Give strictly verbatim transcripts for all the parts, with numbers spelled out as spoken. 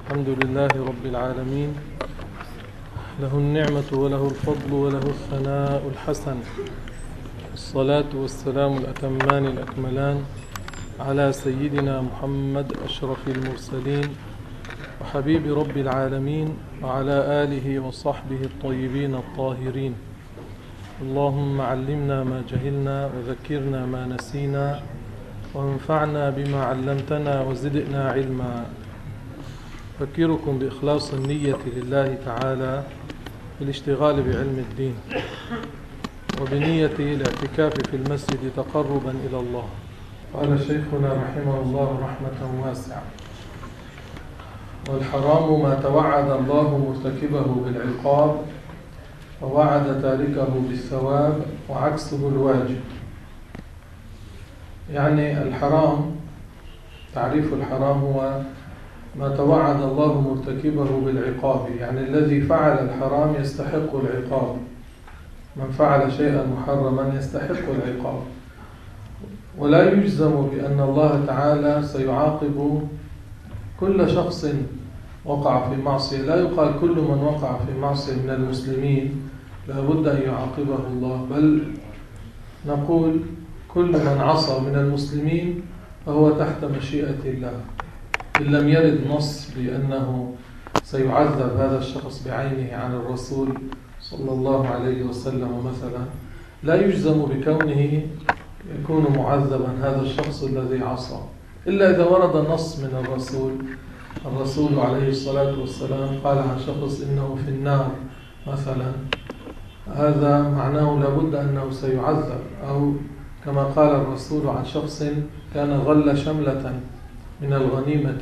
الحمد لله رب العالمين، له النعمة وله الفضل وله الثناء الحسن، الصلاة والسلام الأتمان الأكملان على سيدنا محمد أشرف المرسلين وحبيب رب العالمين وعلى آله وصحبه الطيبين الطاهرين. اللهم علمنا ما جهلنا وذكرنا ما نسينا وانفعنا بما علمتنا وزدنا علما. أذكركم بإخلاص النية لله تعالى بالاشتغال بعلم الدين وبنية الاعتكاف في المسجد تقربا إلى الله. قال شيخنا رحمه الله رحمة واسعة: والحرام ما توعد الله مرتكبه بالعقاب ووعد تاركه بالثواب وعكسه الواجب. يعني الحرام، تعريف الحرام هو ما توعد الله مرتكبه بالعقاب، يعني الذي فعل الحرام يستحق العقاب. من فعل شيئا محرما يستحق العقاب، ولا يجزم بأن الله تعالى سيعاقب كل شخص وقع في معصية. لا يقال كل من وقع في معصية من المسلمين لا بد أن يعاقبه الله، بل نقول كل من عصى من المسلمين فهو تحت مشيئة الله، إن لم يرد نص بأنه سيعذب هذا الشخص بعينه عن الرسول صلى الله عليه وسلم مثلا، لا يجزم بكونه يكون معذبا هذا الشخص الذي عصى، إلا إذا ورد نص من الرسول. الرسول عليه الصلاة والسلام قال عن شخص إنه في النار مثلا، هذا معناه لابد أنه سيعذب. أو كما قال الرسول عن شخص كان غل شملة من الغنيمة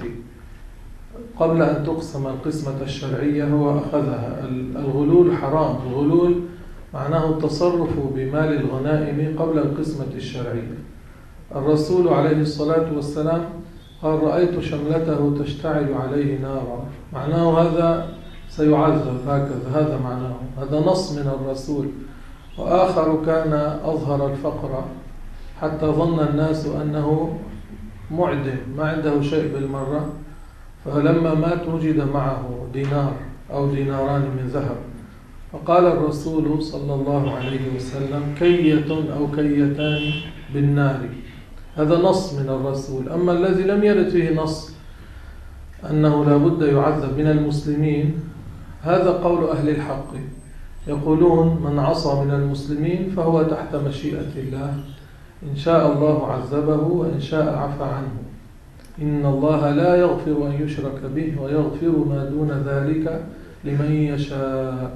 قبل أن تقسم القسمة الشرعية هو أخذها. الغلول حرام. الغلول معناه التصرف بمال الغنائم قبل القسمة الشرعية. الرسول عليه الصلاة والسلام قال: رأيت شملته تشتعل عليه نارا، معناه هذا سيعذب هكذا، هذا معناه، هذا نص من الرسول. وآخر كان أظهر الفقر حتى ظن الناس أنه معدم، ما عنده شيء بالمرة، فلما مات وجد معه دينار أو ديناران من ذهب، فقال الرسول صلى الله عليه وسلم: كية أو كيتان بالنار. هذا نص من الرسول. أما الذي لم يرد فيه نص أنه لا بد يعذب من المسلمين، هذا قول أهل الحق، يقولون من عصى من المسلمين فهو تحت مشيئة الله، إن شاء الله عذبه وإن شاء عفى عنه. إن الله لا يغفر أن يشرك به ويغفر ما دون ذلك لمن يشاء.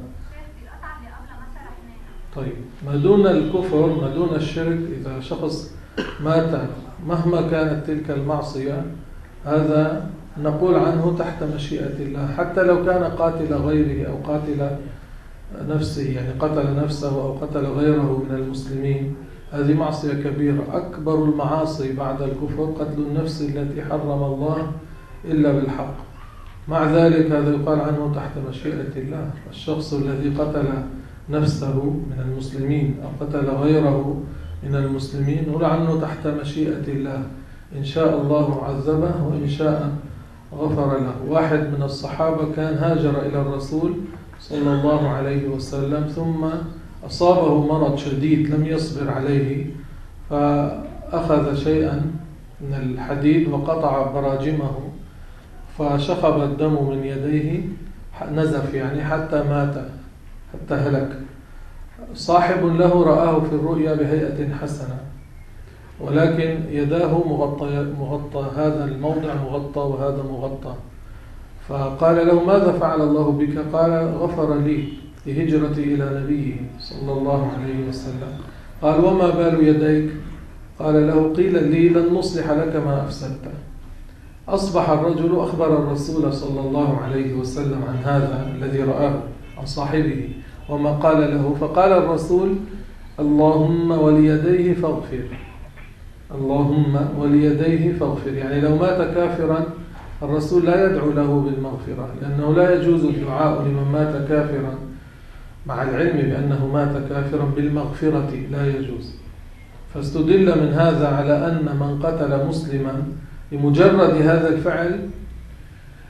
طيب، ما دون الكفر، ما دون الشرك، إذا شخص مات مهما كانت تلك المعصية، هذا نقول عنه تحت مشيئة الله، حتى لو كان قاتل غيره أو قاتل نفسه، يعني قتل نفسه أو قتل غيره من المسلمين. هذه معصية كبيرة، أكبر المعاصي بعد الكفر قتل النفس التي حرم الله إلا بالحق. مع ذلك هذا يقال عنه تحت مشيئة الله. الشخص الذي قتل نفسه من المسلمين أو قتل غيره من المسلمين نقول عنه تحت مشيئة الله، إن شاء الله عذبه وإن شاء غفر له. واحد من الصحابة كان هاجر إلى الرسول صلى الله عليه وسلم، ثم أصابه مرض شديد لم يصبر عليه، فأخذ شيئا من الحديد وقطع براجمه، فشخب الدم من يديه، نزف يعني حتى مات، حتى هلك. صاحب له رآه في الرؤيا بهيئة حسنة، ولكن يداه مغطى, مغطى هذا الموضع مغطى وهذا مغطى، فقال له: ماذا فعل الله بك؟ قال: غفر لي لهجرتي إلى نبيه صلى الله عليه وسلم. قال: وما بال يديك؟ قال له: قيل لي لن نصلح لك ما أفسدت. أصبح الرجل أخبر الرسول صلى الله عليه وسلم عن هذا الذي رآه عن صاحبه وما قال له، فقال الرسول: اللهم وليديه فاغفر، اللهم وليديه فاغفر. يعني لو مات كافرا الرسول لا يدعو له بالمغفرة، لأنه لا يجوز الدعاء لمن مات كافرا مع العلم بأنه مات كافرا بالمغفرة، لا يجوز. فاستدل من هذا على أن من قتل مسلما لمجرد هذا الفعل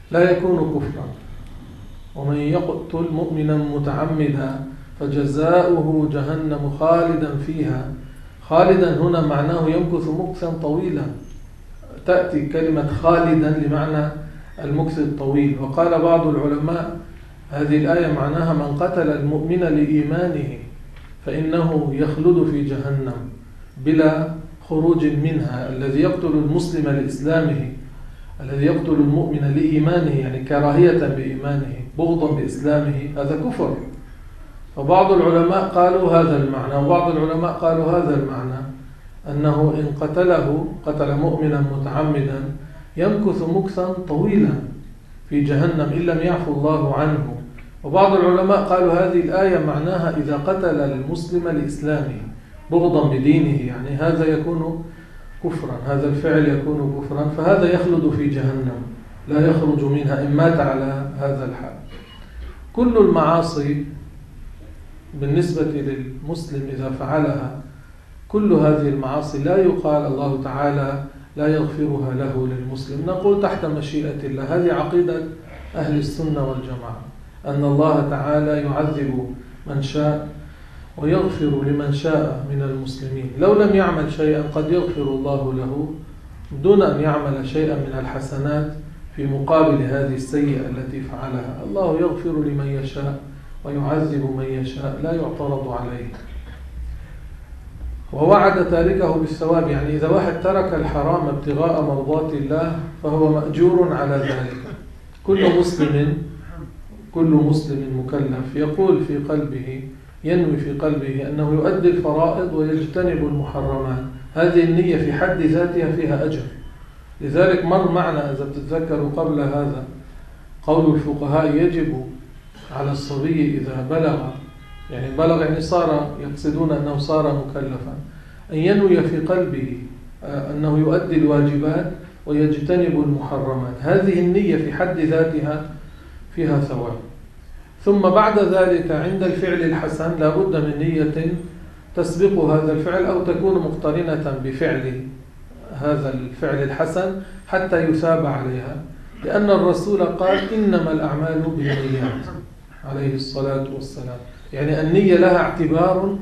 لا يكون كفرا. ومن يقتل مؤمنا متعمدا فجزاؤه جهنم خالدا فيها. خالدا هنا معناه يمكث مكثا طويلا، تأتي كلمة خالدا لمعنى المكث الطويل. وقال بعض العلماء هذه الآية معناها من قتل المؤمن لإيمانه فإنه يخلد في جهنم بلا خروج منها. الذي يقتل المسلم لإسلامه، الذي يقتل المؤمن لإيمانه يعني كراهية بإيمانه بغضا بإسلامه، هذا كفر. فبعض العلماء قالوا هذا المعنى، وبعض العلماء قالوا هذا المعنى، أنه إن قتله قتل مؤمنا متعمدا يمكث مكثا طويلا في جهنم إن لم يعفو الله عنه. وبعض العلماء قالوا هذه الآية معناها إذا قتل المسلم لإسلامه بغضا بدينه، يعني هذا يكون كفرا، هذا الفعل يكون كفرا، فهذا يخلد في جهنم لا يخرج منها إن مات على هذا الحال. كل المعاصي بالنسبة للمسلم إذا فعلها، كل هذه المعاصي لا يقال الله تعالى لا يغفرها له للمسلم، نقول تحت مشيئة الله. هذه عقيدة أهل السنة والجماعة، أن الله تعالى يعذب من شاء ويغفر لمن شاء من المسلمين. لو لم يعمل شيئا قد يغفر الله له دون أن يعمل شيئا من الحسنات في مقابل هذه السيئة التي فعلها. الله يغفر لمن يشاء ويعذب من يشاء، لا يعترض عليه. ووعد تاركه بالثواب، يعني إذا واحد ترك الحرام ابتغاء مرضات الله فهو مأجور على ذلك. كل مسلم كل مسلم مكلف يقول في قلبه، ينوي في قلبه أنه يؤدي الفرائض ويجتنب المحرمات، هذه النية في حد ذاتها فيها أجر. لذلك مر معنا إذا بتتذكروا قبل هذا قول الفقهاء يجب على الصبي إذا بلغ، يعني بلغ يعني صار، يقصدون أنه صار مكلفا، أن ينوي في قلبه أنه يؤدي الواجبات ويجتنب المحرمات، هذه النية في حد ذاتها فيها ثواب. ثم بعد ذلك عند الفعل الحسن لا بد من نية تسبق هذا الفعل أو تكون مقترنة بفعل هذا الفعل الحسن حتى يثاب عليها، لأن الرسول قال إنما الأعمال بالنيات عليه الصلاة والسلام. يعني النية لها اعتبار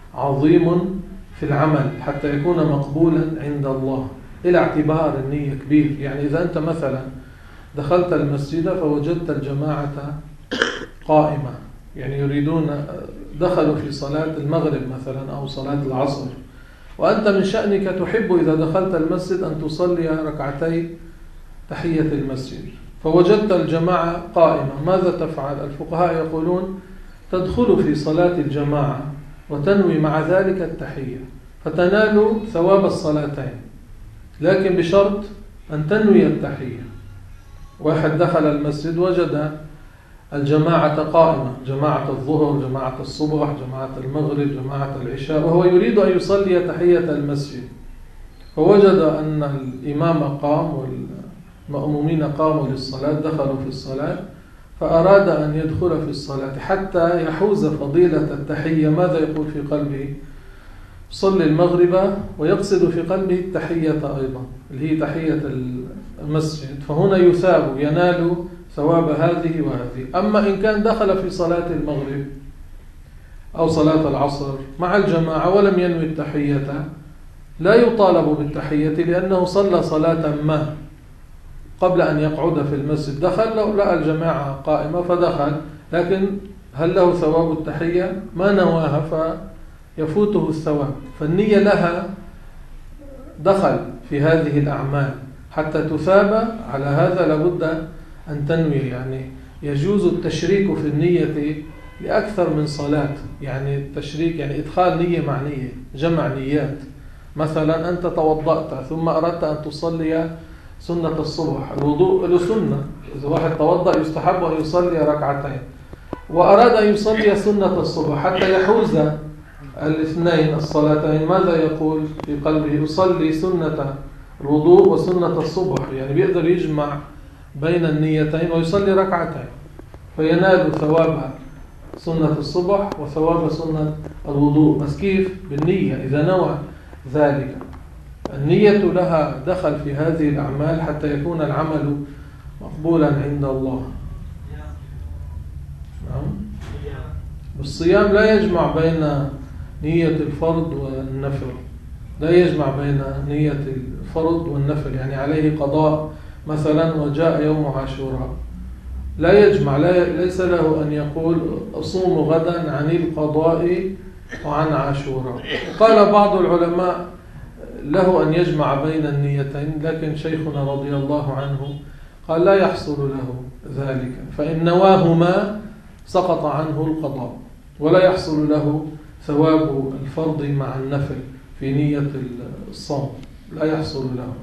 عظيم في العمل حتى يكون مقبولا عند الله، إلى اعتبار النية كبير. يعني إذا أنت مثلا دخلت المسجد فوجدت الجماعة قائمة، يعني يريدون، دخلوا في صلاة المغرب مثلا أو صلاة العصر، وأنت من شأنك تحب إذا دخلت المسجد أن تصلي ركعتي تحية المسجد، فوجدت الجماعة قائمة، ماذا تفعل؟ الفقهاء يقولون تدخل في صلاة الجماعة وتنوي مع ذلك التحية فتنال ثواب الصلاتين، لكن بشرط أن تنوي التحية. واحد دخل المسجد وجد الجماعة قائمة، جماعة الظهر، جماعة الصبح، جماعة المغرب، جماعة العشاء، وهو يريد أن يصلي تحية المسجد، فوجد أن الإمام قام والمأمومين قاموا للصلاة، دخلوا في الصلاة، فأراد أن يدخل في الصلاة حتى يحوز فضيلة التحية. ماذا يقول في قلبه؟ صلي المغرب ويقصد في قلبه التحية أيضا اللي هي تحية المسجد، فهنا يثاب، ينال ثواب هذه وهذه. أما إن كان دخل في صلاة المغرب أو صلاة العصر مع الجماعة ولم ينوي التحية لا يطالب بالتحية، لأنه صلى صلاة ما قبل أن يقعد في المسجد، دخل لقى الجماعة قائمة فدخل، لكن هل له ثواب التحية؟ ما نواها فيفوته الثواب. فالنية لها دخل في هذه الأعمال، حتى تثاب على هذا لابد أن تنوي. يعني يجوز التشريك في النية لأكثر من صلاة، يعني التشريك يعني إدخال نية مع نية، جمع نيات. مثلا أنت توضأت ثم أردت أن تصلي سنة الصبح، الوضوء له سنة، إذا واحد توضأ يستحب أن يصلي ركعتين، وأراد أن يصلي سنة الصبح حتى يحوز الاثنين الصلاتين، ماذا يقول في قلبه؟ يصلي سنة الوضوء وسنة الصبح، يعني بيقدر يجمع بين النيتين ويصلي ركعتين فينال ثواب سنة الصبح وثواب سنة الوضوء. بس كيف؟ بالنية، إذا نوى ذلك. النية لها دخل في هذه الأعمال حتى يكون العمل مقبولا عند الله. نعم. الصيام لا يجمع بين نية الفرض والنفل، لا يجمع بين نية الفرض والنفل، يعني عليه قضاء مثلا وجاء يوم عاشوراء، لا يجمع، لا ليس له أن يقول أصوم غدا عن القضاء وعن عاشوراء. قال بعض العلماء له أن يجمع بين النيتين، لكن شيخنا رضي الله عنه قال لا يحصل له ذلك، فإن نواهما سقط عنه القضاء، ولا يحصل له ثواب الفرض مع النفل في نية الصوم، لا يحصل له.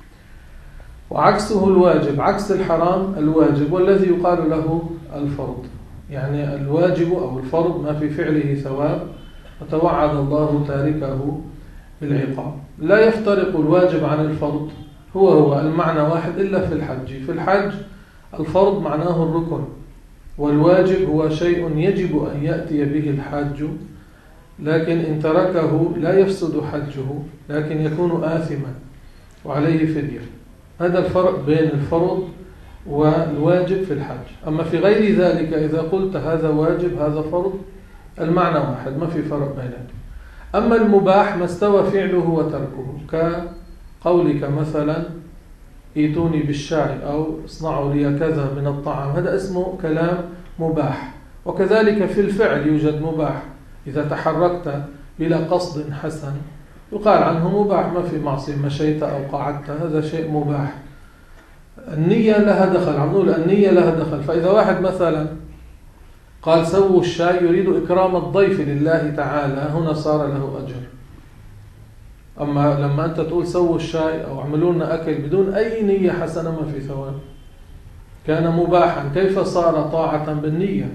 وعكسه الواجب، عكس الحرام الواجب، والذي يقال له الفرض، يعني الواجب أو الفرض ما في فعله ثواب وتوعد الله تاركه بالعقاب. لا يفترق الواجب عن الفرض، هو هو المعنى واحد إلا في الحج. في الحج الفرض معناه الركن، والواجب هو شيء يجب أن يأتي به الحاج، لكن إن تركه لا يفسد حجه، لكن يكون آثما وعليه فدية. هذا الفرق بين الفرض والواجب في الحج. أما في غير ذلك إذا قلت هذا واجب هذا فرض المعنى واحد، ما في فرق بينهم. أما المباح ما استوى فعله وتركه، كقولك مثلا ايتوني بالشاي أو اصنعوا لي كذا من الطعام، هذا اسمه كلام مباح. وكذلك في الفعل يوجد مباح، إذا تحركت بلا قصد حسن يقال عنه مباح، ما في معصية، مشيت أو قعدت هذا شيء مباح. النية لها دخل، عم نقول النية لها دخل. فإذا واحد مثلا قال سووا الشاي يريد إكرام الضيف لله تعالى، هنا صار له أجر. أما لما أنت تقول سووا الشاي أو عملوا لنا أكل بدون أي نية حسنة ما في ثواب، كان مباحا، كيف صار طاعة بالنية؟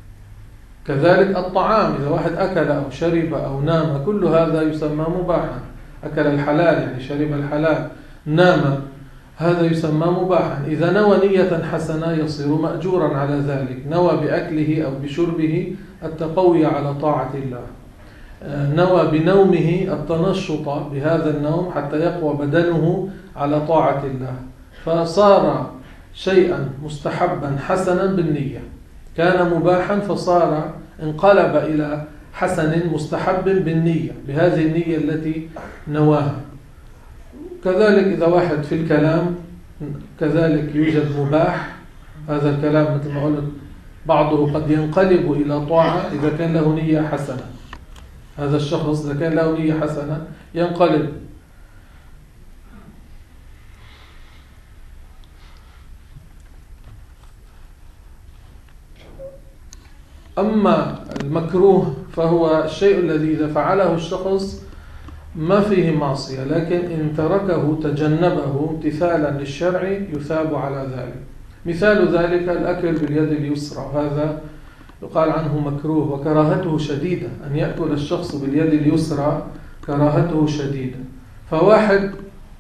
كذلك الطعام، إذا واحد أكل أو شرب أو نام كل هذا يسمى مباحا. أكل الحلال يعني شرب الحلال، نام، هذا يسمى مباحا. إذا نوى نية حسنة يصير مأجورا على ذلك، نوى بأكله أو بشربه التقوي على طاعة الله، نوى بنومه التنشط بهذا النوم حتى يقوى بدنه على طاعة الله، فصار شيئا مستحبا حسنا بالنية، كان مباحا فصار انقلب إلى حسن مستحب بالنية، بهذه النية التي نواها. كذلك إذا واحد في الكلام كذلك يوجد مباح، هذا الكلام مثل ما قلت بعضه قد ينقلب إلى طاعة إذا كان له نية حسنة. هذا الشخص إذا كان له نية حسنة ينقلب. أما المكروه فهو الشيء الذي إذا فعله الشخص ما فيه معصية، لكن إن تركه تجنبه امتثالا للشرع يثاب على ذلك. مثال ذلك الأكل باليد اليسرى، هذا يقال عنه مكروه وكراهته شديدة، أن يأكل الشخص باليد اليسرى كراهته شديدة. فواحد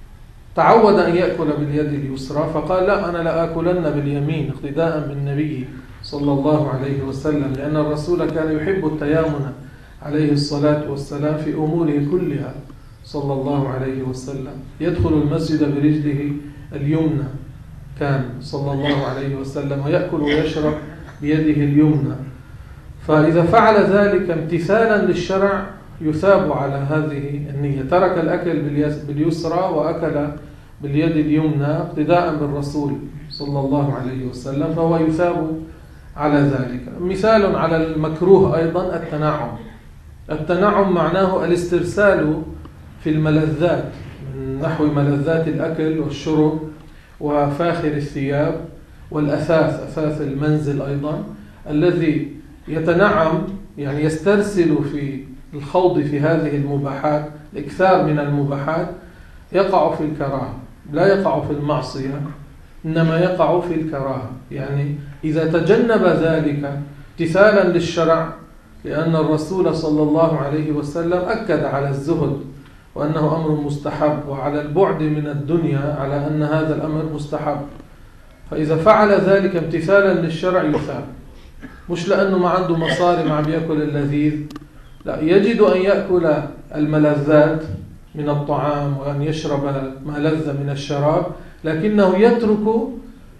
تعود أن يأكل باليد اليسرى فقال لا أنا لا أكلن باليمين اقتداء بالنبي صلى الله عليه وسلم، لأن الرسول كان يحب التيامن عليه الصلاة والسلام في أموره كلها صلى الله عليه وسلم، يدخل المسجد برجله اليمنى كان صلى الله عليه وسلم، ويأكل ويشرب بيده اليمنى. فإذا فعل ذلك امتثالا للشرع يثاب على هذه النية، ترك الأكل باليسرى وأكل باليد اليمنى اقتداء بالرسول صلى الله عليه وسلم، فهو يثاب على ذلك. مثال على المكروه أيضا التنعم. التنعم معناه الاسترسال في الملذات، من نحو ملذات الأكل والشرب وفاخر الثياب والأثاث، أثاث المنزل أيضا، الذي يتنعم يعني يسترسل في الخوض في هذه المباحات، الإكثار من المباحات، يقع في الكراهة، لا يقع في المعصية إنما يقع في الكراهة. يعني إذا تجنب ذلك امتثالا للشرع، لأن الرسول صلى الله عليه وسلم أكد على الزهد وأنه أمر مستحب، وعلى البعد من الدنيا على أن هذا الأمر مستحب، فإذا فعل ذلك امتثالا للشرع يثاب، مش لأنه ما عنده مصاري ما عم يأكل اللذيذ، لا، يجد أن يأكل الملذات من الطعام وأن يشرب ما لذ من الشراب، لكنه يترك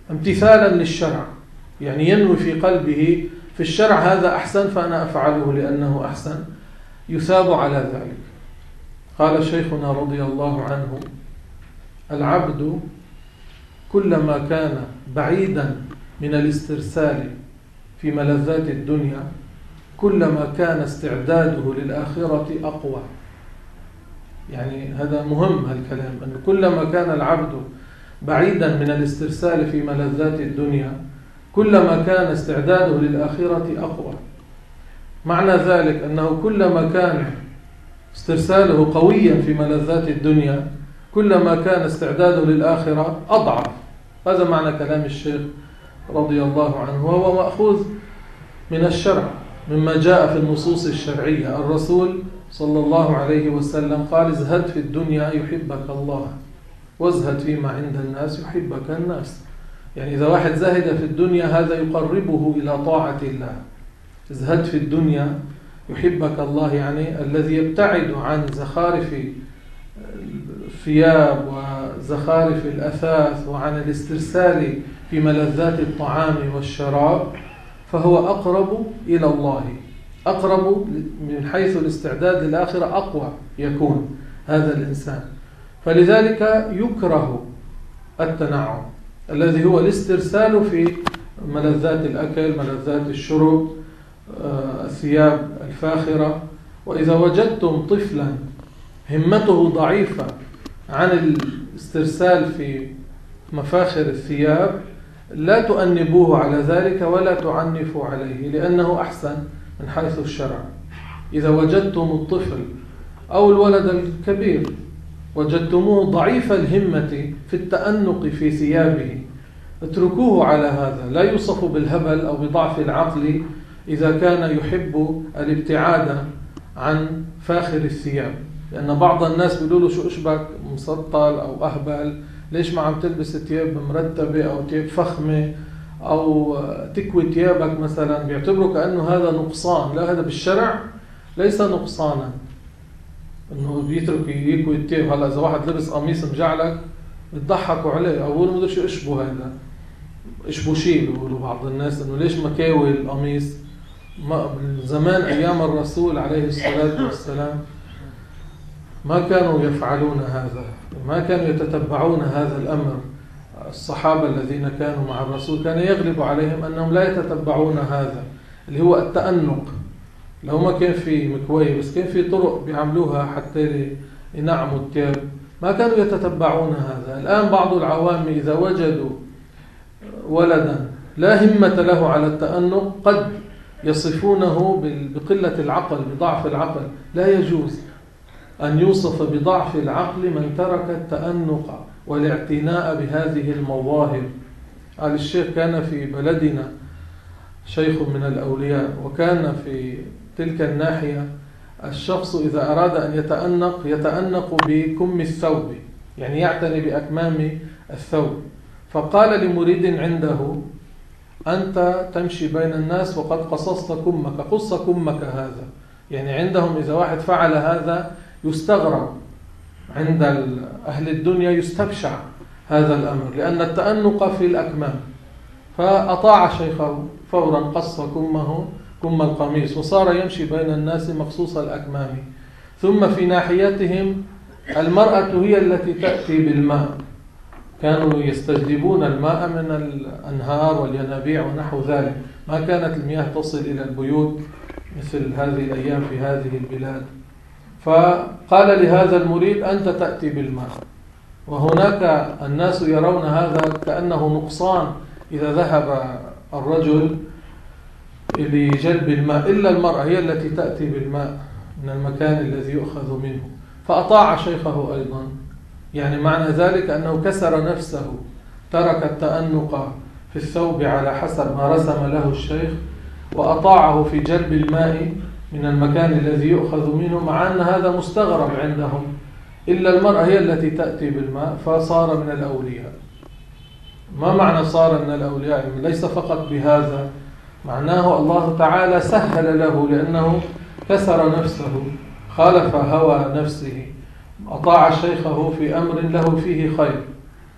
امتثالا للشرع، يعني ينوي في قلبه في الشرع هذا أحسن فأنا أفعله لأنه أحسن، يثاب على ذلك. قال شيخنا رضي الله عنه: العبد كلما كان بعيدا من الاسترسال في ملذات الدنيا كلما كان استعداده للآخرة أقوى. يعني هذا مهم هالكلام، أن كلما كان العبد بعيدا من الاسترسال في ملذات الدنيا كلما كان استعداده للآخرة أقوى. معنى ذلك أنه كلما كان استرساله قويا في ملذات الدنيا كلما كان استعداده للآخرة أضعف. هذا معنى كلام الشيخ رضي الله عنه، وهو مأخوذ من الشرع مما جاء في النصوص الشرعية. الرسول صلى الله عليه وسلم قال: ازهد في الدنيا يحبك الله وازهد فيما عند الناس يحبك الناس. يعني إذا واحد زهد في الدنيا هذا يقربه إلى طاعة الله. ازهد في الدنيا يحبك الله، يعني الذي يبتعد عن زخارف الثياب وزخارف الأثاث وعن الاسترسال في ملذات الطعام والشراب فهو أقرب إلى الله، أقرب من حيث الاستعداد للآخرة، أقوى يكون هذا الإنسان. فلذلك يكره التنعم الذي هو الاسترسال في ملذات الأكل، ملذات الشرب، الثياب الفاخرة. وإذا وجدتم طفلا همته ضعيفة عن الاسترسال في مفاخر الثياب لا تؤنبوه على ذلك ولا تعنفوا عليه، لأنه أحسن من حيث الشرع. إذا وجدتم الطفل أو الولد الكبير وجدتموه ضعيف الهمة في التأنق في ثيابه اتركوه على هذا. لا يوصف بالهبل أو بضعف العقل إذا كان يحب الابتعاد عن فاخر الثياب، لأن بعض الناس بيقولوا شو أشبك مسطل أو أهبل، ليش ما عم تلبس ثياب مرتبة أو ثياب فخمة أو تكوي ثيابك مثلا، بيعتبروا كأنه هذا نقصان. لا، هذا بالشرع ليس نقصانا انه بيترك يكوي الثياب. هلا اذا واحد لبس قميص مجعلك بتضحكوا عليه او بيقولوا مدري شو اشبه هذا، اشبه شيء بيقولوا بعض الناس انه ليش مكاوي القميص. ما زمان ايام الرسول عليه الصلاة والسلام ما كانوا يفعلون هذا، ما كانوا يتتبعون هذا الامر. الصحابة الذين كانوا مع الرسول كان يغلب عليهم انهم لا يتتبعون هذا اللي هو التأنق. لو ما كان في مكوي بس كان في طرق بيعملوها حتى ينعموا الثياب، ما كانوا يتتبعون هذا. الآن بعض العوام إذا وجدوا ولدا لا همة له على التأنق قد يصفونه بقلة العقل، بضعف العقل. لا يجوز أن يوصف بضعف العقل من ترك التأنق والاعتناء بهذه المواهب. قال الشيخ: كان في بلدنا شيخ من الأولياء، وكان في تلك الناحية الشخص إذا أراد أن يتأنق يتأنق بكم الثوب، يعني يعتني بأكمام الثوب. فقال لمريد عنده: أنت تمشي بين الناس وقد قصصت كمك، قص كمك هذا. يعني عندهم إذا واحد فعل هذا يستغرب، عند أهل الدنيا يستبشع هذا الأمر، لأن التأنق في الأكمام. فأطاع شيخه فورا، قص كمه كم القميص وصار يمشي بين الناس مقصوص الأكمام. ثم في ناحيتهم المرأة هي التي تأتي بالماء، كانوا يستجلبون الماء من الأنهار والينابيع ونحو ذلك، ما كانت المياه تصل إلى البيوت مثل هذه الأيام في هذه البلاد. فقال لهذا المريد: أنت تأتي بالماء. وهناك الناس يرون هذا كأنه نقصان إذا ذهب الرجل لجلب الماء، إلا المرأة هي التي تأتي بالماء من المكان الذي يؤخذ منه. فأطاع شيخه أيضا، يعني معنى ذلك أنه كسر نفسه، ترك التأنق في الثوب على حسب ما رسم له الشيخ، وأطاعه في جلب الماء من المكان الذي يؤخذ منه، مع أن هذا مستغرب عندهم. إلا المرأة هي التي تأتي بالماء، فصار من الأولياء. ما معنى صار من الأولياء؟ ليس فقط بهذا، معناه الله تعالى سهل له، لأنه كسر نفسه، خالف هوى نفسه، أطاع شيخه في أمر له فيه خير،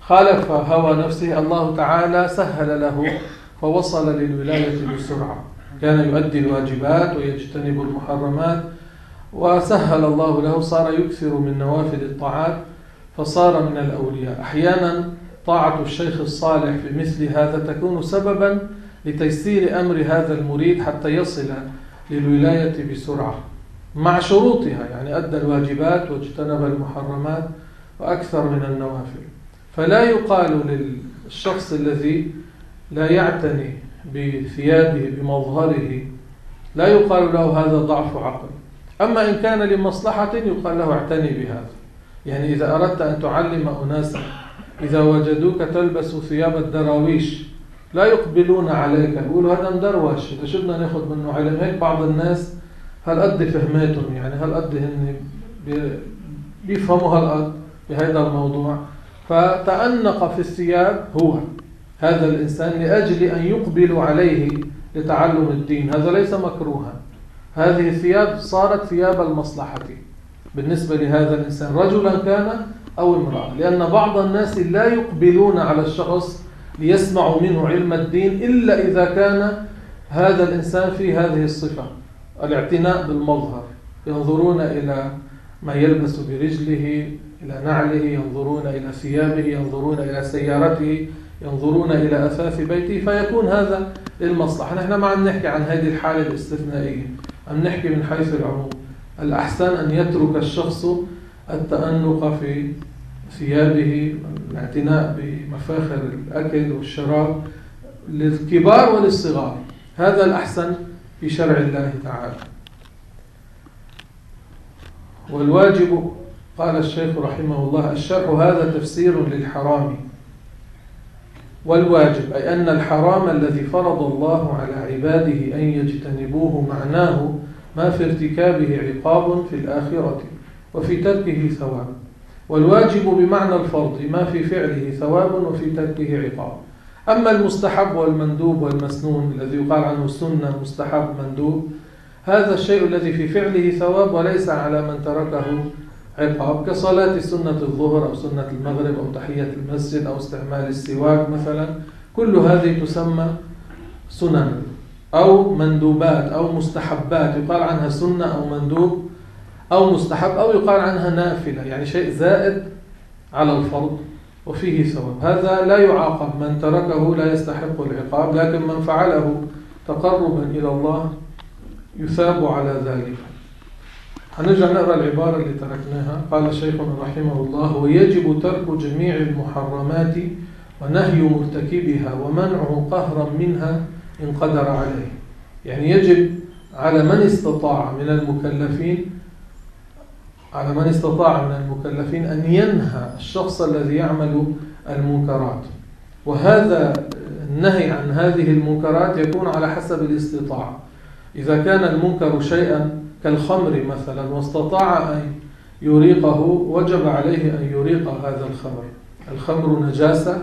خالف هوى نفسه الله تعالى سهل له فوصل للولاية بسرعة، كان يؤدي الواجبات ويجتنب المحرمات، وسهل الله له، صار يكثر من نوافل الطاعات فصار من الأولياء. أحيانا طاعة الشيخ الصالح في مثل هذا تكون سببا لتيسير أمر هذا المريد حتى يصل للولاية بسرعة مع شروطها، يعني أدى الواجبات واجتنب المحرمات وأكثر من النوافل. فلا يقال للشخص الذي لا يعتني بثيابه بمظهره، لا يقال له هذا ضعف عقل. أما إن كان لمصلحة يقال له اعتني بهذا. يعني إذا أردت أن تعلم أناسا إذا وجدوك تلبس ثياب الدراويش لا يقبلون عليك، يقولوا هذا مدروش، إذا شدنا ناخذ منه علم. هيك بعض الناس هل قد فهمتهم، يعني هل قد هن بيفهموا هل قد بهذا الموضوع. فتأنق في الثياب هو هذا الإنسان لأجل أن يقبلوا عليه لتعلم الدين، هذا ليس مكروها. هذه الثياب صارت ثياب المصلحة بالنسبة لهذا الإنسان، رجلا كان أو امرأة، لأن بعض الناس لا يقبلون على الشخص ليسمعوا منه علم الدين إلا إذا كان هذا الإنسان في هذه الصفة، الاعتناء بالمظهر. ينظرون إلى ما يلبس برجله، إلى نعله، ينظرون إلى ثيابه، ينظرون إلى سيارته، ينظرون إلى أثاث بيته، فيكون هذا للمصلحة. نحن ما عم نحكي عن هذه الحالة الاستثنائية، عم نحكي من حيث العموم. الأحسن أن يترك الشخص التأنق في ثيابه، الاعتناء بمفاخر الأكل والشراب للكبار وللصغار، هذا الأحسن في شرع الله تعالى. والواجب، قال الشيخ رحمه الله: الشرع هذا تفسير للحرام. والواجب أي أن الحرام الذي فرض الله على عباده أن يجتنبوه معناه ما في ارتكابه عقاب في الآخرة وفي تركه ثواب. والواجب بمعنى الفرض ما في فعله ثواب وفي تركه عقاب. أما المستحب والمندوب والمسنون الذي يقال عنه سنة مستحب مندوب، هذا الشيء الذي في فعله ثواب وليس على من تركه عقاب، كصلاة سنة الظهر أو سنة المغرب أو تحية المسجد أو استعمال السواك مثلا، كل هذه تسمى سنن أو مندوبات أو مستحبات، يقال عنها سنة أو مندوب أو مستحب، أو يقال عنها نافلة، يعني شيء زائد على الفرض وفيه ثواب. هذا لا يعاقب، من تركه لا يستحق العقاب، لكن من فعله تقربا إلى الله يثاب على ذلك. هنرجع نقرأ العبارة اللي تركناها. قال شيخنا رحمه الله: ويجب ترك جميع المحرمات ونهي مرتكبها ومنعه قهرا منها إن قدر عليه. يعني يجب على من استطاع من المكلفين على من استطاع من المكلفين أن ينهى الشخص الذي يعمل المنكرات، وهذا النهي عن هذه المنكرات يكون على حسب الاستطاعة. إذا كان المنكر شيئا كالخمر مثلا واستطاع أن يريقه وجب عليه أن يريق هذا الخمر. الخمر نجاسة،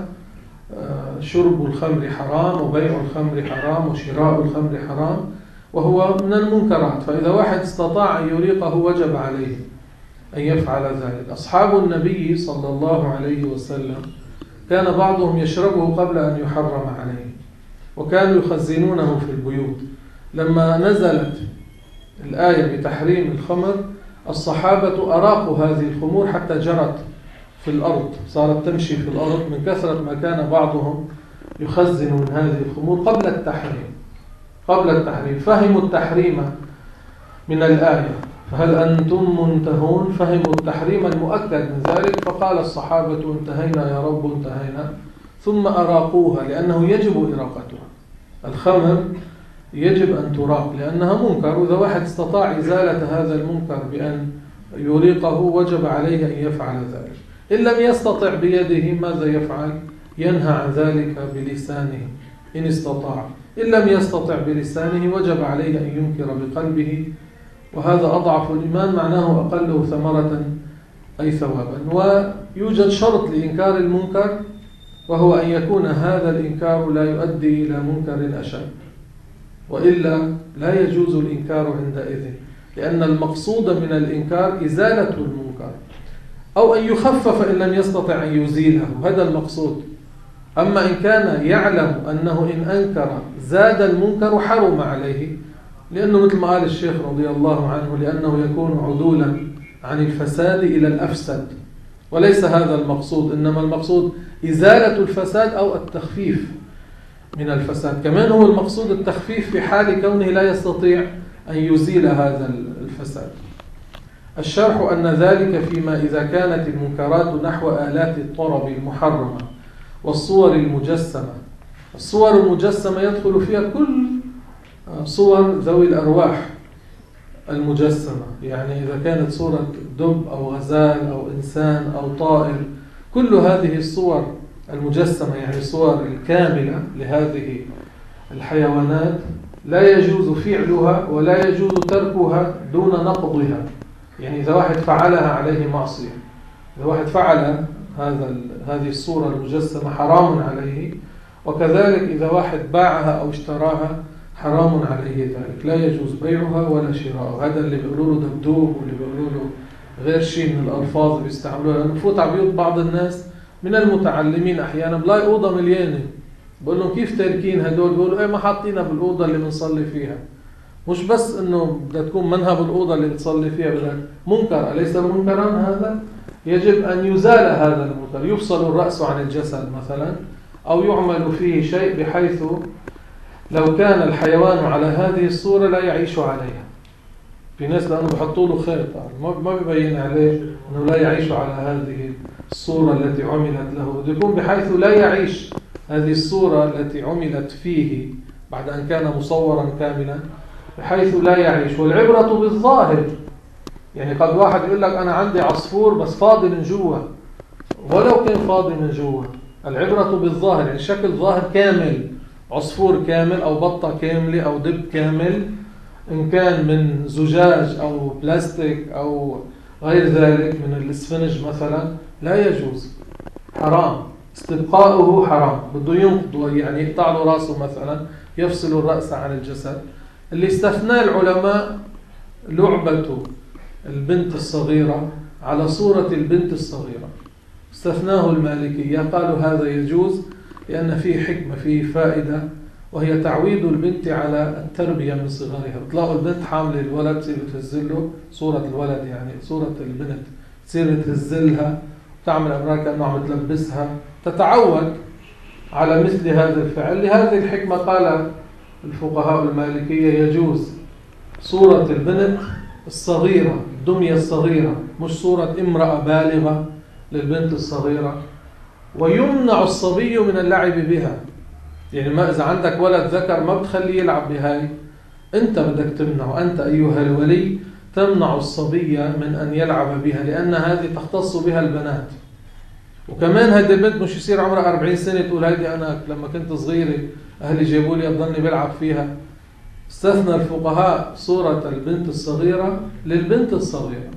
شرب الخمر حرام وبيع الخمر حرام وشراء الخمر حرام، وهو من المنكرات. فإذا واحد استطاع أن يريقه وجب عليه أن يفعل ذلك. أصحاب النبي صلى الله عليه وسلم كان بعضهم يشربه قبل أن يحرم عليه، وكانوا يخزنونه في البيوت. لما نزلت الآية بتحريم الخمر الصحابة أراقوا هذه الخمور حتى جرت في الأرض، صارت تمشي في الأرض من كثرة ما كان بعضهم يخزن من هذه الخمور قبل التحريم قبل التحريم فهموا التحريم من الآية، فهل أنتم منتهون؟ فهموا التحريم المؤكد من ذلك، فقال الصحابة: انتهينا يا رب انتهينا، ثم أراقوها لأنه يجب إراقتها. الخمر يجب أن تراق لأنها منكر، وإذا واحد استطاع إزالة هذا المنكر بأن يريقه وجب عليه أن يفعل ذلك. إن لم يستطع بيده ماذا يفعل؟ ينهى عن ذلك بلسانه إن استطاع. إن لم يستطع بلسانه وجب عليه أن ينكر بقلبه، وهذا أضعف الإيمان، معناه أقله ثمرة أي ثوابا. ويوجد شرط لإنكار المنكر، وهو أن يكون هذا الإنكار لا يؤدي إلى منكر أشد، وإلا لا يجوز الإنكار عندئذ، لأن المقصود من الإنكار إزالة المنكر. أو أن يخفف إن لم يستطع أن يزيله، هذا المقصود. أما إن كان يعلم أنه إن أنكر زاد المنكر حرم عليه، لأنه مثل ما قال الشيخ رضي الله عنه لأنه يكون عدولا عن الفساد إلى الأفسد، وليس هذا المقصود، إنما المقصود إزالة الفساد أو التخفيف من الفساد. كمان هو المقصود التخفيف في حال كونه لا يستطيع أن يزيل هذا الفساد. الشرح أن ذلك فيما إذا كانت المنكرات نحو آلات الطرب المحرمة والصور المجسمة. الصور المجسمة يدخل فيها كل صور ذوي الأرواح المجسمة، يعني إذا كانت صورة دب أو غزال أو إنسان أو طائر، كل هذه الصور المجسمة يعني الصور الكاملة لهذه الحيوانات لا يجوز فعلها ولا يجوز تركها دون نقضها. يعني إذا واحد فعلها عليه معصية، إذا واحد فعل هذا هذه الصورة المجسمة حرام عليه، وكذلك إذا واحد باعها أو اشتراها حرام عليه ذلك، لا يجوز بيعها ولا شراءها. هذا اللي بيقولوا له دبدوب واللي بيقولوا له غير شيء من الألفاظ اللي بيستعملوها. لأنه فوت على بيوت بعض الناس من المتعلمين أحيانا بلاقي أوضة مليانة، بقول لهم كيف تاركين هدول؟ بيقولوا إيه ما حاطينها بالأوضة اللي بنصلي فيها. مش بس إنه بدها تكون منها بالأوضة اللي بتصلي فيها، بدها منكر، أليس منكرا هذا؟ يجب أن يزال هذا المنكر، يفصل الرأس عن الجسد مثلا، أو يعمل فيه شيء بحيث لو كان الحيوان على هذه الصورة لا يعيش عليها. في ناس لأنه بحطوا له خيط ما بيبين عليه أنه لا يعيش على هذه الصورة التي عملت له، يكون بحيث لا يعيش هذه الصورة التي عملت فيه بعد أن كان مصورا كاملا، بحيث لا يعيش. والعبرة بالظاهر، يعني قد واحد يقول لك أنا عندي عصفور بس فاضي من جوا، ولو كان فاضي من جوا، العبرة بالظاهر يعني شكل ظاهر كامل، عصفور كامل أو بطة كاملة أو دب كامل، إن كان من زجاج أو بلاستيك أو غير ذلك من الاسفنج مثلا لا يجوز، حرام، استبقاؤه حرام، بده ينقض يعني يقطع له راسه مثلا، يفصل الرأس عن الجسد. اللي استثنى العلماء لعبة البنت الصغيرة على صورة البنت الصغيرة، استثناه المالكية، قالوا هذا يجوز لأن فيه حكمة، فيه فائدة، وهي تعويد البنت على التربية من صغرها. بتلاقوا البنت حاملة الولد تصير بتهزله صورة الولد، يعني صورة البنت تصير بتهزلها، تعمل أمرها كأنه عم تلبسها، تتعود على مثل هذا الفعل. لهذه الحكمة قال الفقهاء المالكية يجوز صورة البنت الصغيرة، الدمية الصغيرة، مش صورة امرأة بالغة للبنت الصغيرة. ويمنع الصبي من اللعب بها، يعني ما إذا عندك ولد ذكر ما بتخليه يلعب بهاي، أنت بدك تمنعه، أنت أيها الولي تمنع الصبي من أن يلعب بها، لأن هذه تختص بها البنات. وكمان هذه البنت مش يصير عمرها أربعين سنة تقول هذه أنا لما كنت صغيرة أهلي جابوا لي أضلني بلعب فيها. استثنى الفقهاء صورة البنت الصغيرة للبنت الصغيرة،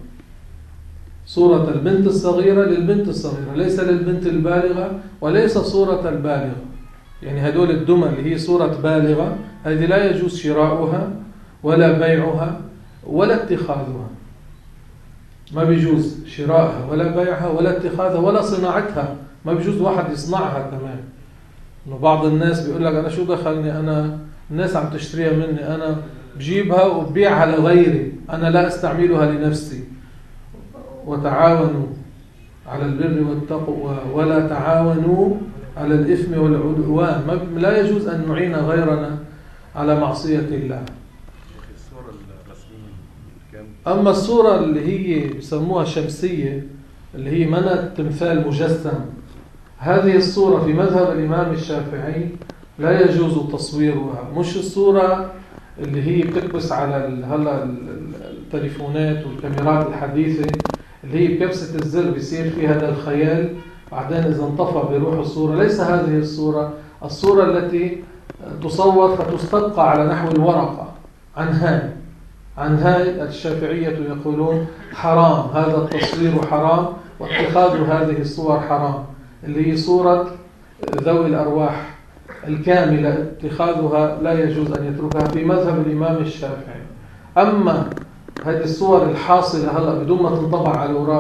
صورة البنت الصغيرة للبنت الصغيرة، ليس للبنت البالغة وليس صورة البالغة. يعني هدول الدمى اللي هي صورة بالغة هذه لا يجوز شراؤها ولا بيعها ولا اتخاذها، ما بيجوز شراءها ولا بيعها ولا اتخاذها ولا صناعتها، ما بيجوز واحد يصنعها كمان. إنه بعض الناس بيقول لك أنا شو دخلني، أنا الناس عم تشتريها مني، أنا بجيبها وببيعها لغيري، أنا لا استعملها لنفسي. وتعاونوا على البر والتقوى ولا تعاونوا على الإثم والعدوان، لا يجوز أن نعين غيرنا على معصية الله. أما الصورة اللي هي بسموها شمسية اللي هي منت تمثال مجسم، هذه الصورة في مذهب الإمام الشافعي لا يجوز تصويرها. مش الصورة اللي هي بتكبس على هلا التليفونات والكاميرات الحديثة اللي هي بكبسة الزر بيصير في هذا الخيال، بعدين إذا انطفى بروح الصورة. ليس هذه الصورة، الصورة التي تصور فتستبقى على نحو الورقة. عن هاي عن هاي الشافعية يقولون حرام، هذا التصوير حرام، واتخاذ هذه الصور حرام، اللي هي صورة ذوي الأرواح الكاملة، اتخاذها لا يجوز أن يتركها في مذهب الإمام الشافعي. أما هذه الصور الحاصلة هلأ بدون ما تنطبع على الأوراق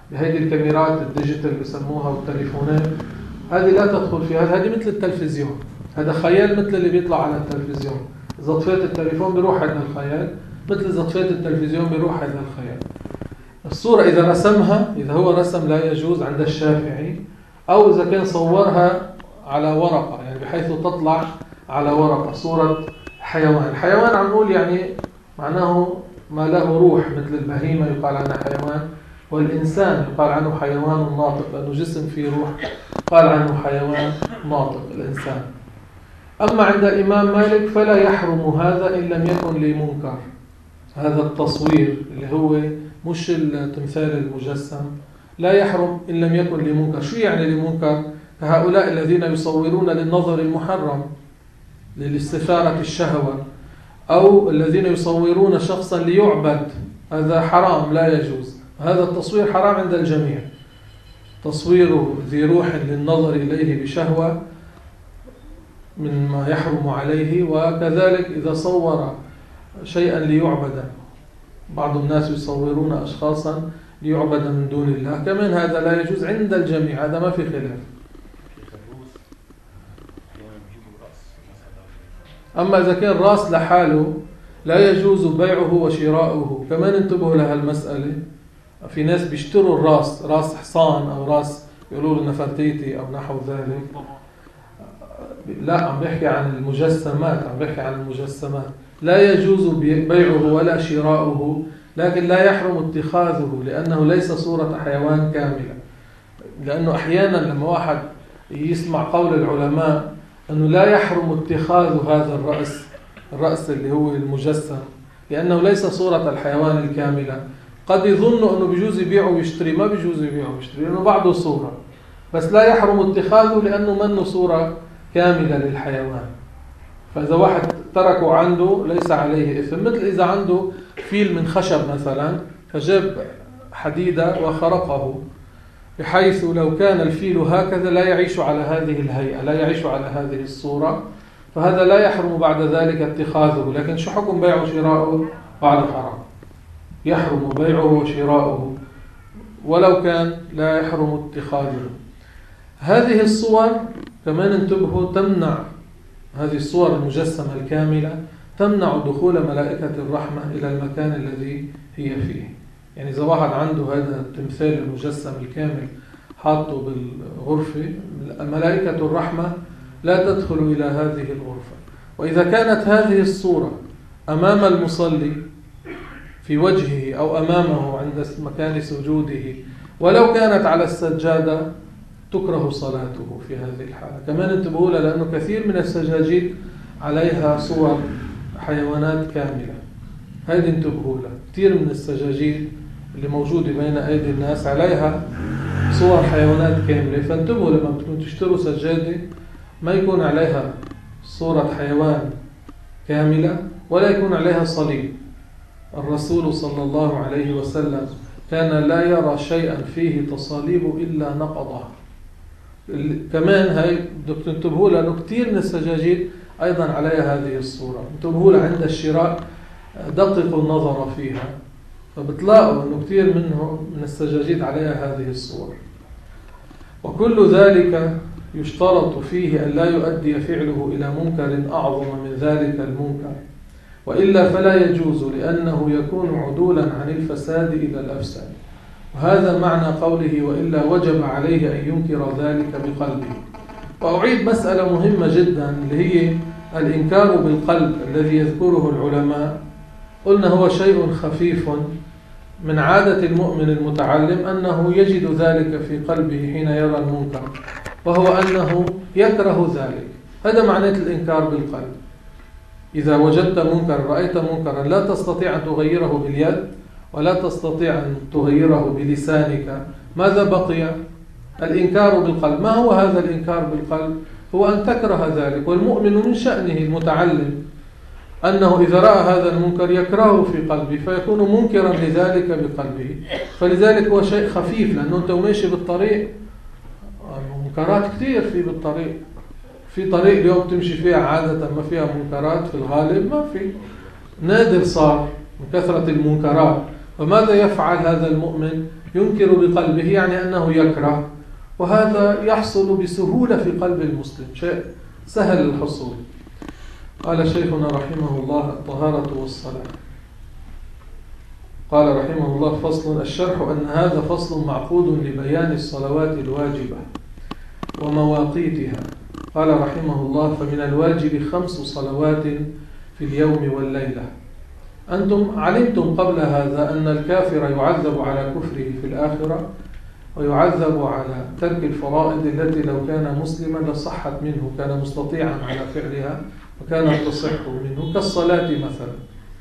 بهيدي الكاميرات الديجيتال بسموها والتليفونات، هذه لا تدخل في هذا. هذه مثل التلفزيون، هذا خيال مثل اللي بيطلع على التلفزيون. إذا طفيت التليفون بيروح هذا الخيال، مثل إذا طفيت التلفزيون بيروح هذا الخيال. الصورة إذا رسمها، إذا هو رسم لا يجوز عند الشافعي، أو إذا كان صورها على ورقة، يعني بحيث تطلع على ورقة صورة حيوان. حيوان عم نقول يعني معناه ما له روح، مثل البهيمة يقال عنها حيوان، والإنسان يقال عنه حيوان ناطق، لأنه جسم فيه روح قال عنه حيوان ناطق الإنسان. أما عند الإمام مالك فلا يحرم هذا إن لم يكن لمنكر. هذا التصوير اللي هو مش التمثال المجسم لا يحرم إن لم يكن لمنكر. شو يعني لمنكر؟ كهؤلاء الذين يصورون للنظر المحرم، للاستثارة الشهوة، أو الذين يصورون شخصا ليعبد، هذا حرام لا يجوز. هذا التصوير حرام عند الجميع. تصوير ذي روح للنظر إليه بشهوة مما يحرم عليه. وكذلك إذا صور شيئا ليعبد، بعض الناس يصورون أشخاصا ليعبد من دون الله، كمان هذا لا يجوز عند الجميع، هذا ما في خلاف. أما إذا كان راس لحاله لا يجوز بيعه وشراؤه. كمان انتبهوا لها المسألة. في ناس بيشتروا الراس، راس حصان أو راس يقولوا له نفرتيتي أو نحو ذلك. لا، عم بحكي عن المجسمات، عم بحكي عن المجسمات. لا يجوز بيعه ولا شراؤه، لكن لا يحرم اتخاذه لأنه ليس صورة حيوان كاملة. لأنه أحيانا لما واحد يسمع قول العلماء أنه لا يحرم اتخاذ هذا الرأس، الرأس اللي هو المجسم، لأنه ليس صورة الحيوان الكاملة، قد يظن أنه بيجوز يبيعه ويشتري. ما بيجوز يبيعه ويشتري لأنه بعده صورة، بس لا يحرم اتخاذه لأنه منه صورة كاملة للحيوان. فإذا واحد تركه عنده ليس عليه إثم. مثل إذا عنده فيل من خشب مثلا، فجاب حديدة وخرقه بحيث لو كان الفيل هكذا لا يعيش على هذه الهيئة، لا يعيش على هذه الصورة، فهذا لا يحرم بعد ذلك اتخاذه. لكن شو حكم بيعه وشراؤه؟ بعد حرام. يحرم بيعه وشراؤه ولو كان لا يحرم اتخاذه. هذه الصور كمان انتبهوا تمنع، هذه الصور المجسمة الكاملة تمنع دخول ملائكة الرحمة إلى المكان الذي هي فيه. يعني إذا واحد عنده هذا التمثال المجسم الكامل حاطه بالغرفة، ملائكة الرحمة لا تدخل إلى هذه الغرفة. وإذا كانت هذه الصورة أمام المصلي في وجهه أو أمامه عند مكان سجوده، ولو كانت على السجادة، تكره صلاته في هذه الحالة. كمان انتبهوا لها، لأنه كثير من السجاجيد عليها صور حيوانات كاملة. هذه انتبهوا لها. كثير من السجاجيد اللي موجودة بين أيدي الناس عليها صور حيوانات كاملة. فانتبهوا لما بتكونوا تشتروا سجادة ما يكون عليها صورة حيوان كاملة ولا يكون عليها صليب. الرسول صلى الله عليه وسلم كان لا يرى شيئا فيه تصاليب إلا نقضه. كمان هاي بدك تنتبهوا لأنه كثير من السجاجيد أيضا عليها هذه الصورة. انتبهوا لها عند الشراء، دققوا النظر فيها، فبتلاقوا أنه كثير منه من السجاجيد عليها هذه الصور. وكل ذلك يشترط فيه أن لا يؤدي فعله إلى منكر أعظم من ذلك المنكر، وإلا فلا يجوز، لأنه يكون عدولا عن الفساد إلى الأفساد. وهذا معنى قوله وإلا وجب عليه أن ينكر ذلك بقلبه. وأعيد مسألة مهمة جدا اللي هي الإنكار بالقلب الذي يذكره العلماء. قلنا هو شيء خفيف من عادة المؤمن المتعلم أنه يجد ذلك في قلبه حين يرى المنكر، وهو أنه يكره ذلك. هذا معنى الإنكار بالقلب. إذا وجدت منكر، رأيت منكرا لا تستطيع أن تغيره باليد ولا تستطيع أن تغيره بلسانك، ماذا بقي؟ الإنكار بالقلب. ما هو هذا الإنكار بالقلب؟ هو أن تكره ذلك. والمؤمن من شأنه المتعلم أنه إذا رأى هذا المنكر يكرهه في قلبه، فيكون منكرا لذلك بقلبه. فلذلك هو شيء خفيف، لأنه أنت ماشي بالطريق منكرات كثير في بالطريق. في طريق اليوم تمشي فيها عادة ما فيها منكرات، في الغالب ما في، نادر صار من كثرة المنكرات. فماذا يفعل هذا المؤمن؟ ينكر بقلبه يعني أنه يكره، وهذا يحصل بسهولة في قلب المسلم، شيء سهل الحصول. قال شيخنا رحمه الله: الطهارة والصلاة. قال رحمه الله: فصل. الشرح أن هذا فصل معقود لبيان الصلوات الواجبة ومواقيتها. قال رحمه الله: فمن الواجب خمس صلوات في اليوم والليلة. أنتم علمتم قبل هذا أن الكافر يعذب على كفره في الآخرة، ويعذب على ترك الفرائض التي لو كان مسلما لصحت منه، كان مستطيعا على فعلها وكانت تصح منه، كالصلاة مثلا.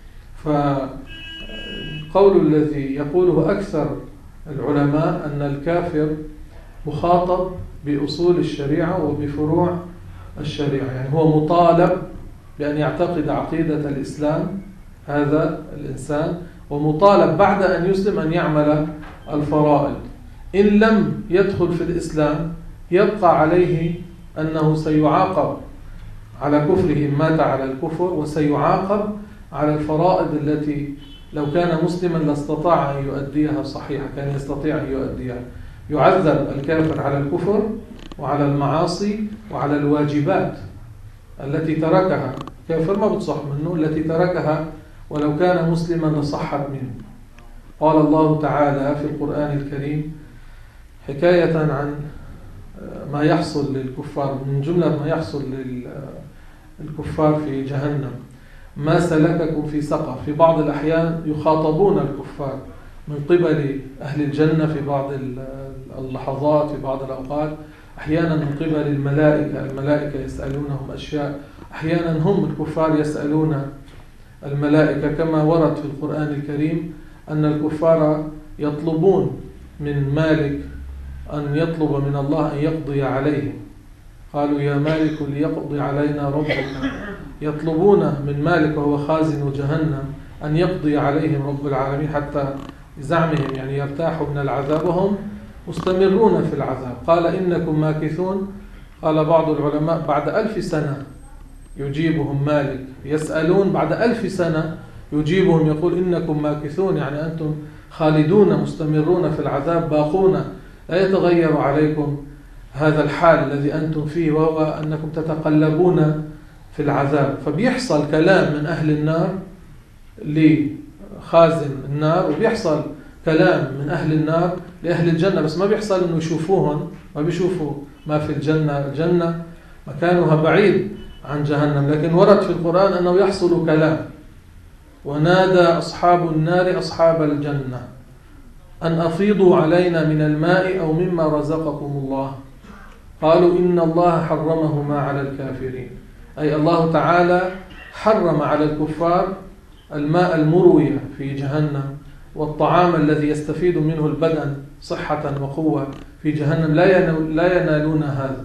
فالقول الذي يقوله أكثر العلماء أن الكافر مخاطب بأصول الشريعة وبفروع الشريعة، يعني هو مطالب بأن يعتقد عقيدة الإسلام هذا الإنسان، ومطالب بعد أن يسلم أن يعمل الفرائض. إن لم يدخل في الإسلام يبقى عليه أنه سيعاقب على كفره، مات على الكفر، وسيعاقب على الفرائض التي لو كان مسلما لاستطاع أن يؤديها صحيحة، كان يستطيع أن يؤديها. يعذب الكافر على الكفر وعلى المعاصي وعلى الواجبات التي تركها. كافر ما بتصح منه، التي تركها ولو كان مسلما لصحت منه. قال الله تعالى في القرآن الكريم حكاية عن ما يحصل للكفار، من جملة ما يحصل للكفار في جهنم: ما سلككم في سقر. في بعض الأحيان يخاطبون الكفار من قبل أهل الجنة في بعض اللحظات، في بعض الأوقات، أحيانا من قبل الملائكة، الملائكة يسألونهم أشياء، أحيانا هم الكفار يسألون الملائكة، كما ورد في القرآن الكريم أن الكفار يطلبون من مالك أن يطلب من الله أن يقضي عليهم. قالوا: يا مالك ليقضي علينا ربك. يطلبون من مالك وهو خازن جهنم أن يقضي عليهم رب العالمين حتى زعمهم يعني يرتاحوا من العذاب، وهم مستمرون في العذاب. قال: إنكم ماكثون. قال بعض العلماء: بعد ألف سنة يجيبهم مالك، يسألون بعد ألف سنة يجيبهم يقول: إنكم ماكثون، يعني أنتم خالدون مستمرون في العذاب، باقون، لا يتغير عليكم هذا الحال الذي أنتم فيه، وهو أنكم تتقلبون في العذاب. فبيحصل كلام من أهل النار لخازن النار، وبيحصل كلام من أهل النار لأهل الجنة، بس ما بيحصل أنه يشوفوهم، ما بيشوفوا ما في الجنة. الجنة مكانها بعيد عن جهنم، لكن ورد في القرآن أنه يحصل كلام: ونادى أصحاب النار أصحاب الجنة أن أفيضوا علينا من الماء أو مما رزقكم الله، قالوا: إن الله حرمهما على الكافرين. أي الله تعالى حرم على الكفار الماء المروي في جهنم، والطعام الذي يستفيد منه البدن صحة وقوة في جهنم لا ينالون هذا.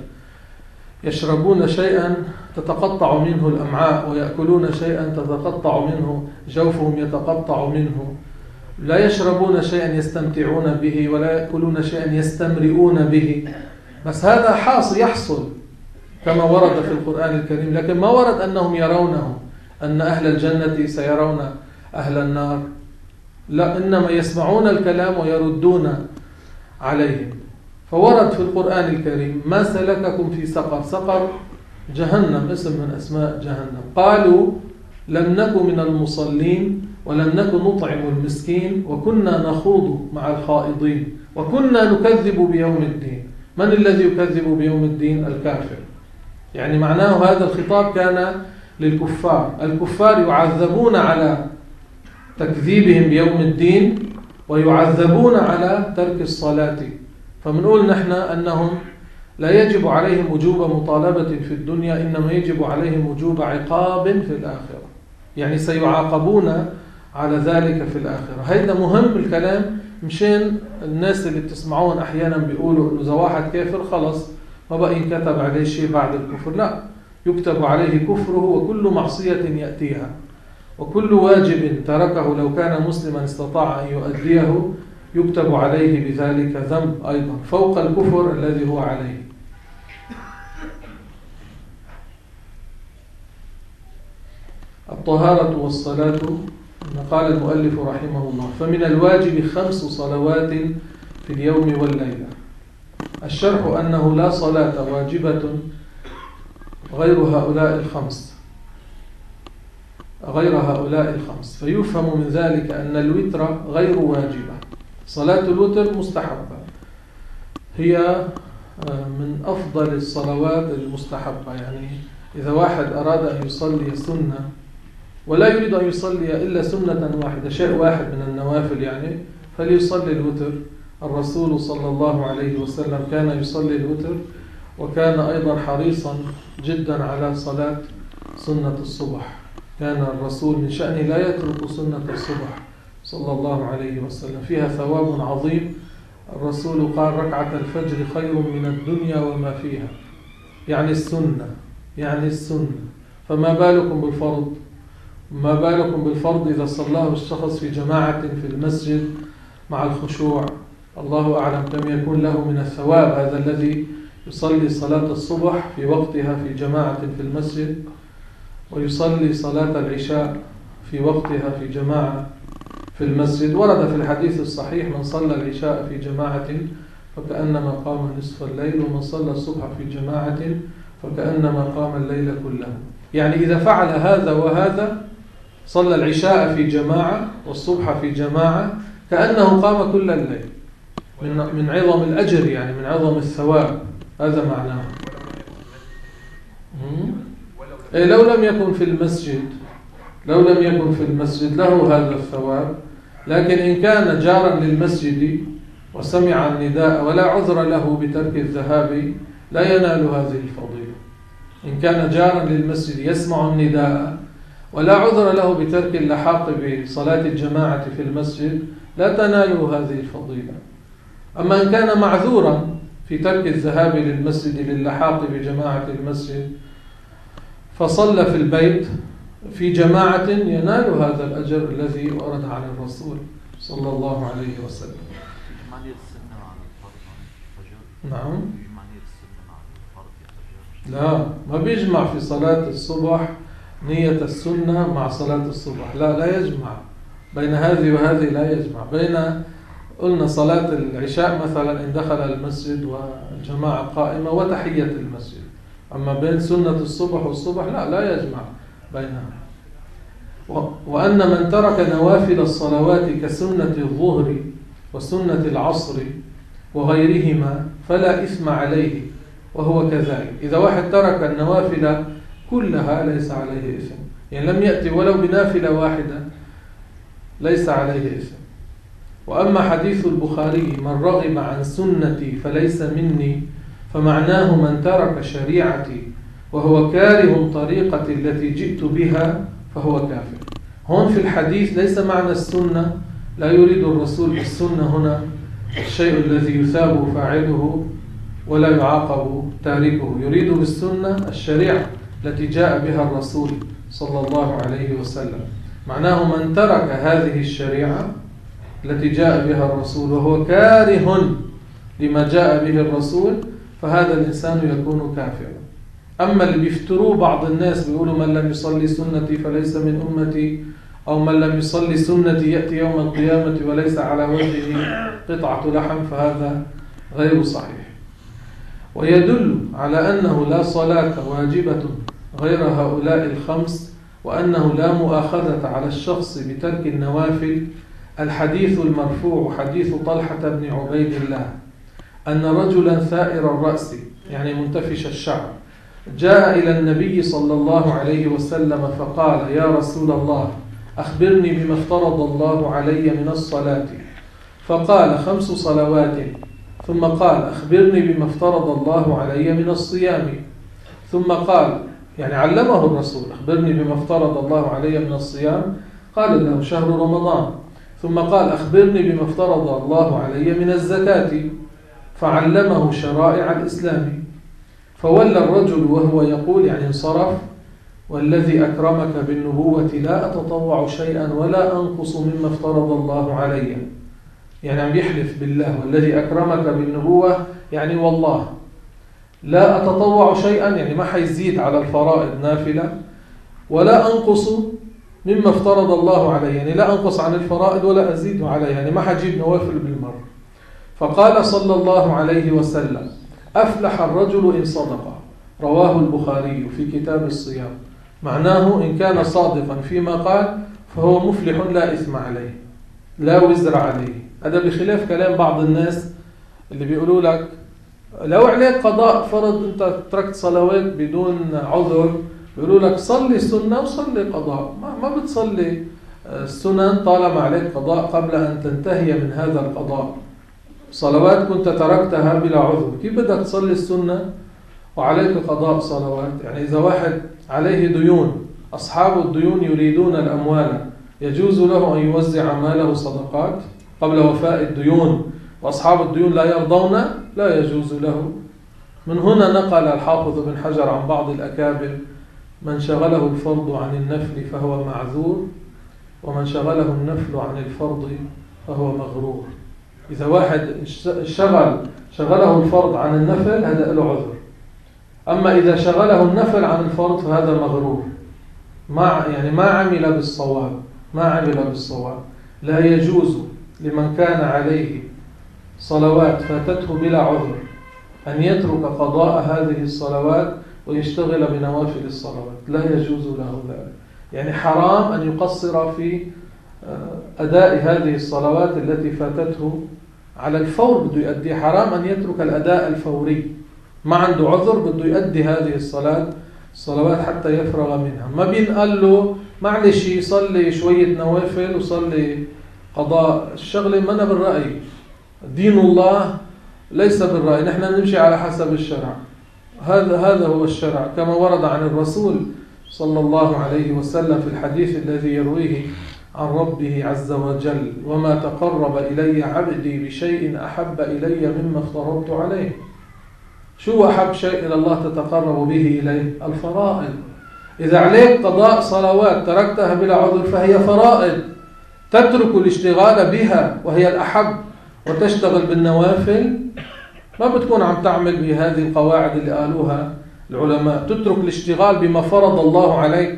يشربون شيئا تتقطع منه الأمعاء، ويأكلون شيئا تتقطع منه جوفهم، يتقطع منه. لا يشربون شيئا يستمتعون به، ولا يأكلون شيئا يستمرئون به. بس هذا حاصل يحصل كما ورد في القرآن الكريم، لكن ما ورد أنهم يرونه، أن أهل الجنة سيرون أهل النار، لا، إنما يسمعون الكلام ويردون عليهم. فورد في القرآن الكريم: ما سلككم في سقر. سقر جهنم، اسم من أسماء جهنم. قالوا: لم نكن من المصلين، ولم نكن نطعم المسكين، وكنا نخوض مع الخائضين، وكنا نكذب بيوم الدين. من الذي يكذب بيوم الدين؟ الكافر. يعني معناه هذا الخطاب كان للكفار. الكفار يعذبون على تكذيبهم بيوم الدين، ويعذبون على ترك الصلاة. فمنقول نحن أنهم لا يجب عليهم وجوب مطالبة في الدنيا، إنما يجب عليهم وجوب عقاب في الآخرة، يعني سيعاقبون على ذلك في الآخرة. هيدا مهم الكلام، مشان الناس اللي بتسمعون أحيانا بيقولوا إنه إذا واحد كافر خلص ما بقى ينكتب عليه شيء بعد الكفر. لا، يكتب عليه كفره وكل معصية يأتيها، وكل واجب تركه لو كان مسلما استطاع أن يؤديه يكتب عليه بذلك ذنب أيضا فوق الكفر الذي هو عليه. الطهارة والصلاة قال المؤلف رحمه الله: فمن الواجب خمس صلوات في اليوم والليلة. الشرح أنه لا صلاة واجبة غير هؤلاء الخمس غير هؤلاء الخمس فيفهم من ذلك أن الوتر غير واجبة. صلاة الوتر مستحبة، هي من أفضل الصلوات المستحبة. يعني إذا واحد أراد أن يصلي سنة ولا يريد أن يصلي إلا سنة واحدة، شيء واحد من النوافل يعني، فليصلي الوتر. الرسول صلى الله عليه وسلم كان يصلي الوتر، وكان أيضا حريصا جدا على صلاة سنة الصبح. كان الرسول من شأنه لا يترك سنة الصبح صلى الله عليه وسلم، فيها ثواب عظيم. الرسول قال: ركعة الفجر خير من الدنيا وما فيها، يعني السنة يعني السنة فما بالكم بالفرض؟ ما بالكم بالفرض إذا صلاه الشخص في جماعة في المسجد مع الخشوع؟ الله أعلم كم يكون له من الثواب هذا الذي يصلي صلاة الصبح في وقتها في جماعة في المسجد، ويصلي صلاة العشاء في وقتها في جماعة في المسجد. ورد في الحديث الصحيح: من صلى العشاء في جماعة فكأنما قام نصف الليل، ومن صلى الصبح في جماعة فكأنما قام الليل كله. يعني إذا فعل هذا وهذا، صلى العشاء في جماعة والصبح في جماعة، كأنه قام كل الليل، من من عظم الأجر، يعني من عظم الثواب. هذا معناه. إيه لو لم يكن في المسجد لو لم يكن في المسجد له هذا الثواب، لكن إن كان جارا للمسجد وسمع النداء ولا عذر له بترك الذهاب لا ينال هذه الفضيلة. إن كان جارا للمسجد يسمع النداء ولا عذر له بترك اللحاق بصلاة الجماعة في المسجد لا تناله هذه الفضيلة. أما إن كان معذورا في ترك الذهاب للمسجد للحاق بجماعة المسجد فصلى في البيت في جماعة، ينال هذا الأجر الذي ورد عن الرسول صلى الله عليه وسلم. نعم. لا، ما بيجمع في صلاة الصبح نية السنة مع صلاة الصبح، لا لا يجمع بين هذه وهذه، لا يجمع بين، قلنا صلاة العشاء مثلا إن دخل المسجد والجماعة قائمة وتحية المسجد، أما بين سنة الصبح والصبح لا لا يجمع بينها. وأن من ترك نوافل الصلوات كسنة الظهر وسنة العصر وغيرهما فلا إثم عليه، وهو كذلك. إذا واحد ترك النوافل كلها ليس عليه إثم، يعني لم يأتي ولو بنافلة واحدة ليس عليه إثم. وأما حديث البخاري: من رغب عن سنتي فليس مني، فمعناه من ترك شريعتي وهو كاره طريقتي التي جئت بها فهو كافر. هون في الحديث ليس معنى السنة، لا يريد الرسول بالسنة هنا الشيء الذي يثاب فاعله ولا يعاقب تاركه، يريد بالسنة الشريعة التي جاء بها الرسول صلى الله عليه وسلم. معناه من ترك هذه الشريعة التي جاء بها الرسول وهو كاره لما جاء به الرسول فهذا الإنسان يكون كافرا. أما اللي بيفتروا بعض الناس بيقولوا: من لم يصلي سنتي فليس من أمتي، أو من لم يصلي سنتي يأتي يوم القيامة وليس على وجهه قطعة لحم، فهذا غير صحيح. ويدل على أنه لا صلاة واجبة غير هؤلاء الخمس، وأنه لا مؤاخذة على الشخص بترك النوافل الحديث المرفوع حديث طلحة بن عبيد الله أن رجلا ثائر الرأس يعني منتفش الشعر جاء إلى النبي صلى الله عليه وسلم فقال: يا رسول الله أخبرني بما افترض الله علي من الصلاة. فقال: خمس صلوات. ثم قال: أخبرني بما افترض الله علي من الصيام. ثم قال، يعني علمه الرسول: أخبرني بما افترض الله علي من الصيام. قال له: شهر رمضان. ثم قال: أخبرني بما افترض الله علي من الزكاة. فعلمه شرائع الإسلام. فولى الرجل وهو يقول، يعني انصرف: والذي أكرمك بالنبوة لا أتطوع شيئا ولا أنقص مما افترض الله علي. يعني عم يحلف بالله: والذي أكرمك بالنبوة يعني والله لا أتطوع شيئا، يعني ما حيزيد على الفرائض نافلة، ولا أنقص مما افترض الله عليه، يعني لا أنقص عن الفرائض ولا أزيد عليها، يعني ما حجيب نوافل بالمرة. فقال صلى الله عليه وسلم: أفلح الرجل إن صدق. رواه البخاري في كتاب الصيام. معناه إن كان صادقا فيما قال فهو مفلح لا إثم عليه، لا وزر عليه. هذا بخلاف كلام بعض الناس اللي بيقولوا لك لو عليك قضاء فرض، أنت تركت صلوات بدون عذر، بيقولوا لك صلي سنة وصلي قضاء، ما, ما بتصلي السنن طالما عليك قضاء قبل أن تنتهي من هذا القضاء. صلوات كنت تركتها بلا عذر، كيف بدك تصلي السنة وعليك قضاء صلوات؟ يعني إذا واحد عليه ديون، أصحاب الديون يريدون الأموال، يجوز له أن يوزع ماله صدقات قبل وفاء الديون، وأصحاب الديون لا يرضون، لا يجوز له. من هنا نقل الحافظ بن حجر عن بعض الأكابر: من شغله الفرض عن النفل فهو معذور، ومن شغله النفل عن الفرض فهو مغرور. إذا واحد شغل شغله الفرض عن النفل هذا له عذر، أما إذا شغله النفل عن الفرض فهذا مغرور، ما يعني ما عمل بالصواب، ما عمل بالصواب. لا يجوز لمن كان عليه صلوات فاتته بلا عذر أن يترك قضاء هذه الصلوات ويشتغل بنوافل الصلوات، لا يجوز له ذلك. يعني حرام أن يقصر في أداء هذه الصلوات التي فاتته على الفور، بده يؤدي. حرام أن يترك الأداء الفوري، ما عنده عذر بده يؤدي هذه الصلاة الصلوات حتى يفرغ منها. ما بينقال له معلش يصلي شوية نوافل وصلي قضاء. الشغلة ما أنا بالرأي، دين الله ليس بالرأي، نحن نمشي على حسب الشرع. هذا هذا هو الشرع كما ورد عن الرسول صلى الله عليه وسلم في الحديث الذي يرويه عن ربه عز وجل: وما تقرب إلي عبدي بشيء أحب إلي مما افترضت عليه. شو أحب شيء إلى الله تتقرب به إليه؟ الفرائض. إذا عليك قضاء صلوات تركتها بلا عذر فهي فرائض، تترك الاشتغال بها وهي الأحب وتشتغل بالنوافل، ما بتكون عم تعمل بهذه القواعد اللي قالوها العلماء. تترك الاشتغال بما فرض الله عليك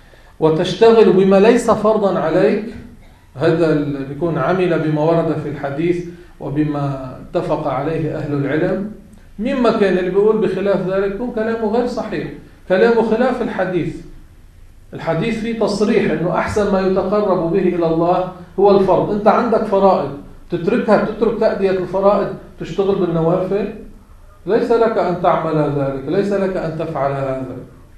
وتشتغل بما ليس فرضا عليك، هذا اللي بيكون عمل بما ورد في الحديث وبما اتفق عليه أهل العلم. مما كان اللي بيقول بخلاف ذلك يكون كلامه غير صحيح، كلامه خلاف الحديث. الحديث فيه تصريح أنه أحسن ما يتقرب به إلى الله هو الفرض. أنت عندك فرائض تتركها، تترك تأدية الفرائض تشتغل بالنوافل، ليس لك أن تعمل ذلك، ليس لك أن تفعل هذا.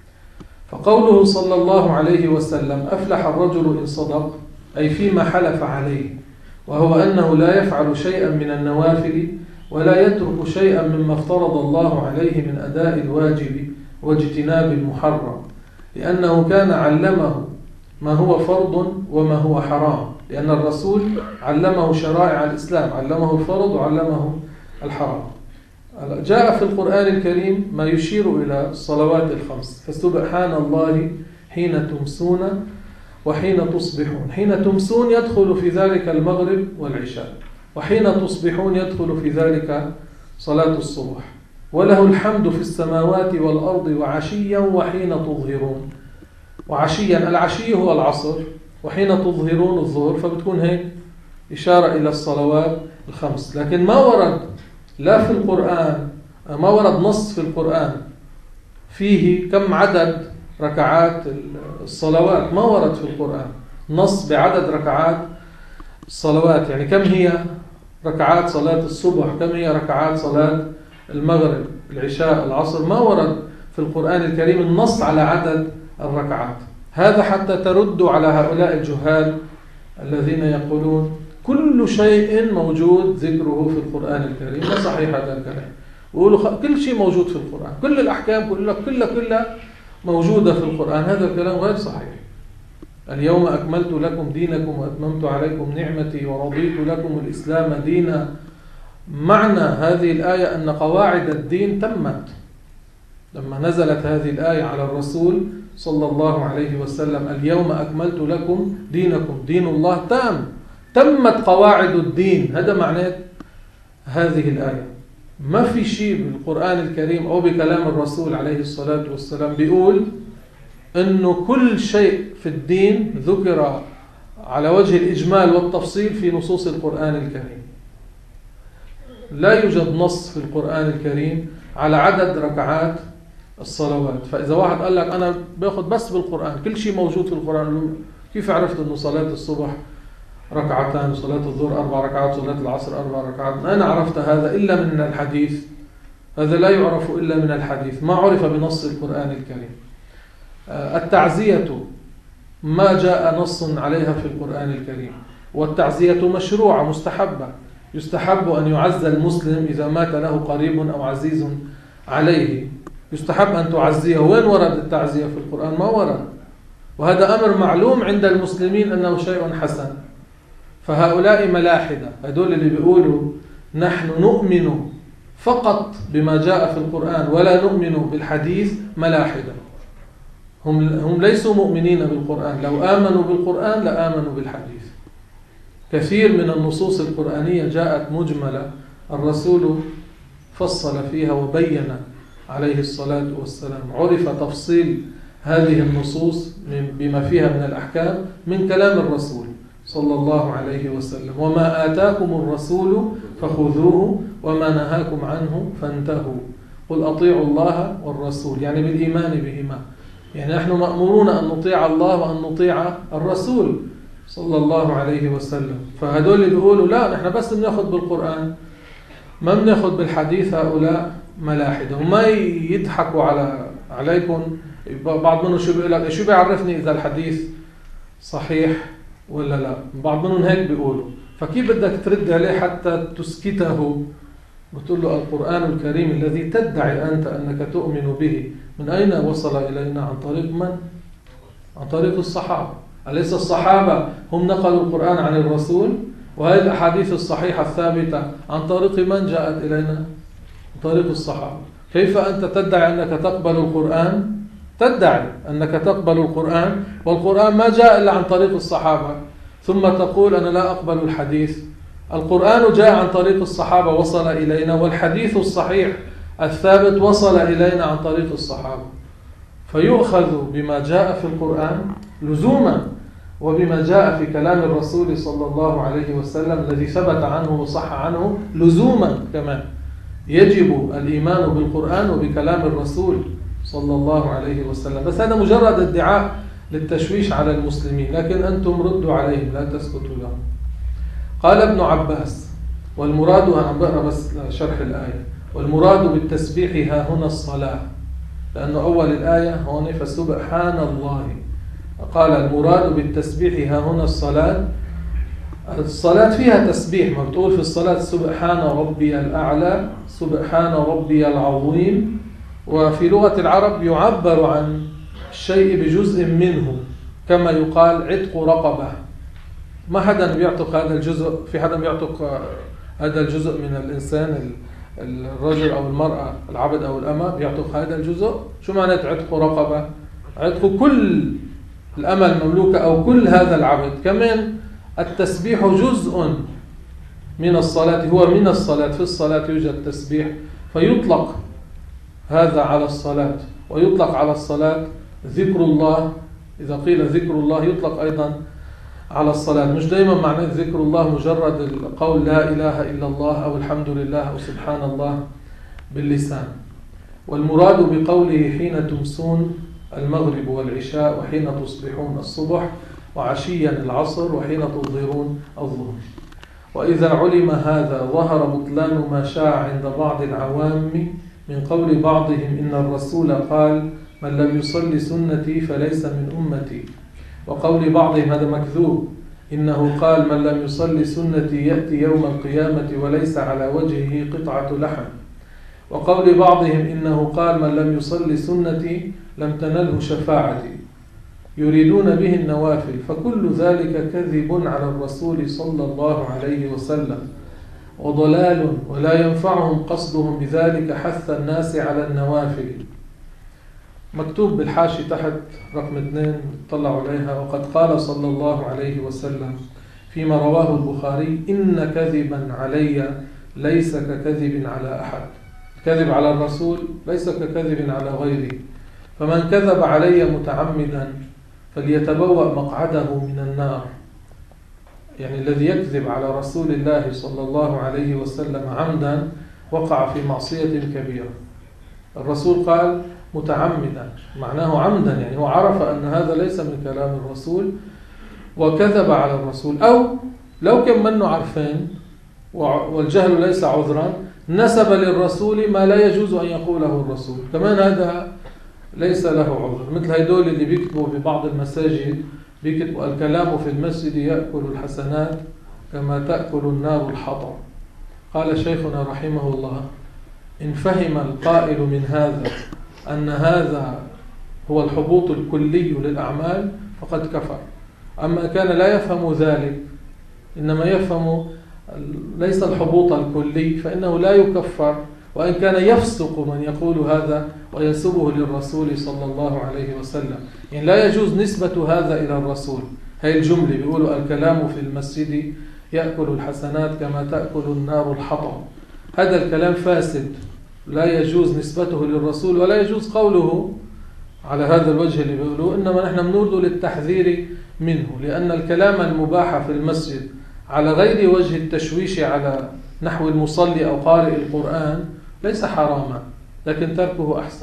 فقوله صلى الله عليه وسلم: أفلح الرجل إن صدق، أي فيما حلف عليه، وهو أنه لا يفعل شيئا من النوافل ولا يترك شيئا مما افترض الله عليه من أداء الواجب واجتناب المحرم، لأنه كان علمه ما هو فرض وما هو حرام، لأن الرسول علمه شرائع الإسلام، علمه الفرض وعلمه الحرام. جاء في القرآن الكريم ما يشير إلى الصلوات الخمس: فسبحان الله حين تمسون وحين تصبحون. حين تمسون يدخل في ذلك المغرب والعشاء، وحين تصبحون يدخل في ذلك صلاة الصبح. وله الحمد في السماوات والأرض وعشيا وحين تظهرون. وعشيا العشي هو العصر، وحين تظهرون الظهر، فبتكون هيك إشارة إلى الصلوات الخمس. لكن ما ورد لا في القرآن، ما ورد نص في القرآن فيه كم عدد ركعات الصلوات، ما ورد في القرآن نص بعدد ركعات الصلوات. يعني كم هي ركعات صلاة الصبح، كم هي ركعات صلاة المغرب العشاء العصر، ما ورد في القرآن الكريم النص على عدد الركعات. هذا حتى تردوا على هؤلاء الجهال الذين يقولون كل شيء موجود ذكره في القرآن الكريم. لا صحيح هذا الكلام. ويقولوا كل شيء موجود في القرآن، كل الأحكام كلها كلها كلها موجودة في القرآن. هذا الكلام غير صحيح. اليوم أكملت لكم دينكم وأتممت عليكم نعمتي ورضيت لكم الإسلام دينا. معنى هذه الآية أن قواعد الدين تمت لما نزلت هذه الآية على الرسول صلى الله عليه وسلم: اليوم أكملت لكم دينكم، دين الله تام، تمت قواعد الدين. هذا معنى هذه الآية. ما في شيء بالقرآن الكريم أو بكلام الرسول عليه الصلاة والسلام بيقول أنه كل شيء في الدين ذكر على وجه الإجمال والتفصيل في نصوص القرآن الكريم. لا يوجد نص في القرآن الكريم على عدد ركعات الصلوات. فإذا واحد قال لك أنا باخد بس بالقرآن كل شيء موجود في القرآن، كيف عرفت أنه صلاة الصبح ركعتان وصلاة الظهر أربع ركعات وصلاة العصر أربع ركعات؟ أنا عرفت هذا إلا من الحديث. هذا لا يعرف إلا من الحديث، ما عرف بنص القرآن الكريم. التعزية ما جاء نص عليها في القرآن الكريم، والتعزية مشروعة مستحبة. يستحب أن يعزى المسلم إذا مات له قريب أو عزيز عليه، يستحب أن تعزيه. وين ورد التعزية في القرآن؟ ما ورد. وهذا أمر معلوم عند المسلمين أنه شيء حسن. فهؤلاء ملاحدة، هدول اللي بيقولوا نحن نؤمن فقط بما جاء في القرآن ولا نؤمن بالحديث، ملاحدة. هم هم ليسوا مؤمنين بالقرآن. لو آمنوا بالقرآن لآمنوا بالحديث. كثير من النصوص القرآنية جاءت مجملة، الرسول فصل فيها وبين عليه الصلاة والسلام. عرف تفصيل هذه النصوص بما فيها من الأحكام من كلام الرسول صلى الله عليه وسلم. وما آتاكم الرسول فخذوه وما نهاكم عنه فانتهوا قل أطيعوا الله والرسول، يعني بالإيمان بهما. يعني نحن مأمورون أن نطيع الله وأن نطيع الرسول صلى الله عليه وسلم. فهدول اللي بيقولوا لا نحن بس بناخذ بالقرآن ما بناخذ بالحديث، هؤلاء ملاحدة. وما يضحكوا على عليكم. بعض منهم شو بيقول لك شو بيعرفني إذا الحديث صحيح ولا لا؟ بعض منهم هيك بيقولوا. فكيف بدك ترد عليه حتى تسكته؟ بتقول له القرآن الكريم الذي تدعي أنت أنك تؤمن به من أين وصل إلينا؟ عن طريق من؟ عن طريق الصحابة. أليس الصحابة هم نقلوا القرآن عن الرسول؟ وهذه الأحاديث الصحيحة الثابتة عن طريق من جاءت إلينا؟ عن طريق الصحابة. كيف أنت تدعي أنك تقبل القرآن؟ تدعي أنك تقبل القرآن والقرآن ما جاء إلا عن طريق الصحابة، ثم تقول أنا لا أقبل الحديث. القرآن جاء عن طريق الصحابة وصل إلينا، والحديث الصحيح الثابت وصل إلينا عن طريق الصحابة. فيؤخذ بما جاء في القرآن لزوما، وبما جاء في كلام الرسول صلى الله عليه وسلم الذي ثبت عنه وصح عنه لزوما كمان. يجب الإيمان بالقرآن وبكلام الرسول صلى الله عليه وسلم. بس هذا مجرد ادعاء للتشويش على المسلمين، لكن أنتم ردوا عليهم لا تسكتوا لهم. قال ابن عباس والمراد، أنا بقرأ بس شرح الآية، والمراد بالتسبيح ها هنا الصلاة، لأنه أول الآية هون فسبحان الله. قال المراد بالتسبيح ها هنا الصلاة. الصلاة فيها تسبيح، ما بتقول في الصلاة سبحان ربي الأعلى سبحان ربي العظيم. وفي لغة العرب يعبر عن الشيء بجزء منه، كما يقال عتق رقبة. ما حدا بيعتق هذا الجزء، في حدا بيعتق هذا الجزء من الإنسان، الرجل أو المرأة، العبد أو الأمة، بيعتق هذا الجزء. شو معنى عتق رقبة؟ عتق كل الأمة المملوكة أو كل هذا العبد. كمان التسبيح جزء من الصلاة، هو من الصلاة، في الصلاة يوجد تسبيح، فيطلق هذا على الصلاة، ويطلق على الصلاة ذكر الله. إذا قيل ذكر الله يطلق أيضا على الصلاة. مش دايما معنى ذكر الله مجرد القول لا إله إلا الله أو الحمد لله أو سبحان الله باللسان. والمراد بقوله حين تمسون المغرب والعشاء، وحين تصبحون الصبح، وعشيا العصر، وحين تظهرون الظهر. وإذا علم هذا ظهر بطلان ما شاع عند بعض العوام من قول بعضهم إن الرسول قال من لم يصلي سنتي فليس من أمتي، وقول بعضهم هذا مكذوب إنه قال من لم يصلي سنتي يأتي يوم القيامة وليس على وجهه قطعة لحم، وقول بعضهم إنه قال من لم يصلي سنتي لم تنله شفاعتي، يريدون به النوافل. فكل ذلك كذب على الرسول صلى الله عليه وسلم وضلال، ولا ينفعهم قصدهم بذلك حث الناس على النوافل. مكتوب بالحاشي تحت رقم اثنين، اطلعوا عليها. وقد قال صلى الله عليه وسلم فيما رواه البخاري إن كذبا علي ليس ككذب على أحد. كذب على الرسول ليس ككذب على غيره. فمن كذب علي متعمدا فليتبوأ مقعده من النار. يعني الذي يكذب على رسول الله صلى الله عليه وسلم عمدا وقع في معصية كبيرة. الرسول قال متعمدا، معناه عمدا، يعني هو عرف أن هذا ليس من كلام الرسول وكذب على الرسول. أو لو كان منه عرفين والجهل ليس عذرا، نسب للرسول ما لا يجوز أن يقوله الرسول، كمان هذا ليس له عذر. مثل هيدول اللي بيكتبوا في بعض المساجد، بيكتبوا الكلام في المسجد يأكل الحسنات كما تأكل النار الحطب. قال شيخنا رحمه الله: إن فهم القائل من هذا أن هذا هو الحبوط الكلي للأعمال فقد كفر. أما كان لا يفهم ذلك، إنما يفهم ليس الحبوط الكلي، فإنه لا يكفر، وإن كان يفسق من يقول هذا وينسبه للرسول صلى الله عليه وسلم. يعني لا يجوز نسبة هذا إلى الرسول. هاي الجملة بيقولوا الكلام في المسجد يأكل الحسنات كما تأكل النار الحطب، هذا الكلام فاسد، لا يجوز نسبته للرسول ولا يجوز قوله على هذا الوجه اللي بيقولوه. إنما نحن بنرده للتحذير منه، لأن الكلام المباح في المسجد على غير وجه التشويش على نحو المصلي أو قارئ القرآن ليس حراما، لكن تركه أحسن.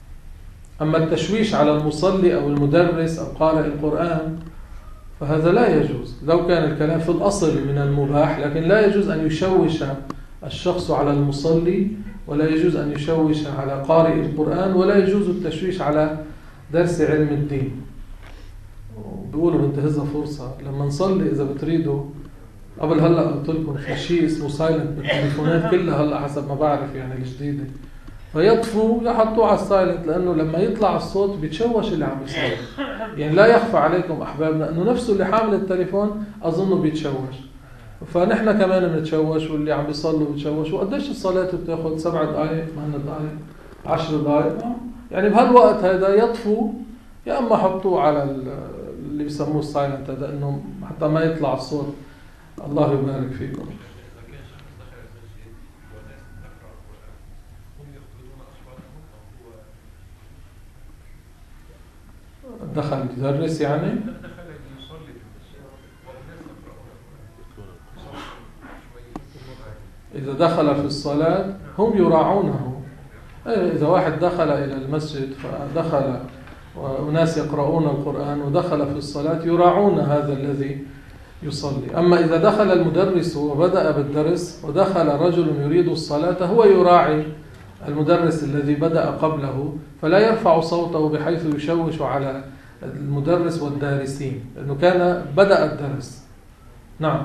أما التشويش على المصلي أو المدرس أو قارئ القرآن فهذا لا يجوز، لو كان الكلام في الأصل من المباح، لكن لا يجوز أن يشوش الشخص على المصلي، ولا يجوز أن يشوش على قارئ القرآن، ولا يجوز التشويش على درس علم الدين. بيقولوا بنتهزها فرصة لما نصلي إذا بتريدوا، قبل هلأ قلت لكم في شيء اسمه سايلنت بالتليفونات كلها هلأ حسب ما بعرف يعني الجديدة، فيطفوا يحطوه على السايلنت، لأنه لما يطلع الصوت بيتشوش اللي عم يصلي. يعني لا يخفى عليكم أحبابنا أنه نفسه اللي حامل التليفون أظنه بيتشوش، فنحن كمان بنتشوش، واللي عم بيصلوا بيتشوش. وقديش الصلاة بتاخد؟ سبع دقائق، ثمان دقائق، عشر دقائق، يعني بهالوقت هذا يطفوا، يا أما حطوه على اللي بيسموه السايلنت هذا، إنه حتى ما يطلع الصوت. الله يبارك فيكم. دخل يدرس يعني؟ إذا دخل في الصلاة هم يراعونه. إذا واحد دخل إلى المسجد فدخل وناس يقرؤون القرآن ودخل في الصلاة يراعون هذا الذي يصلي. أما إذا دخل المدرس وبدأ بالدرس ودخل رجل يريد الصلاة، هو يراعي المدرس الذي بدأ قبله، فلا يرفع صوته بحيث يشوش على المدرس والدارسين، لأنه كان بدأ الدرس. نعم.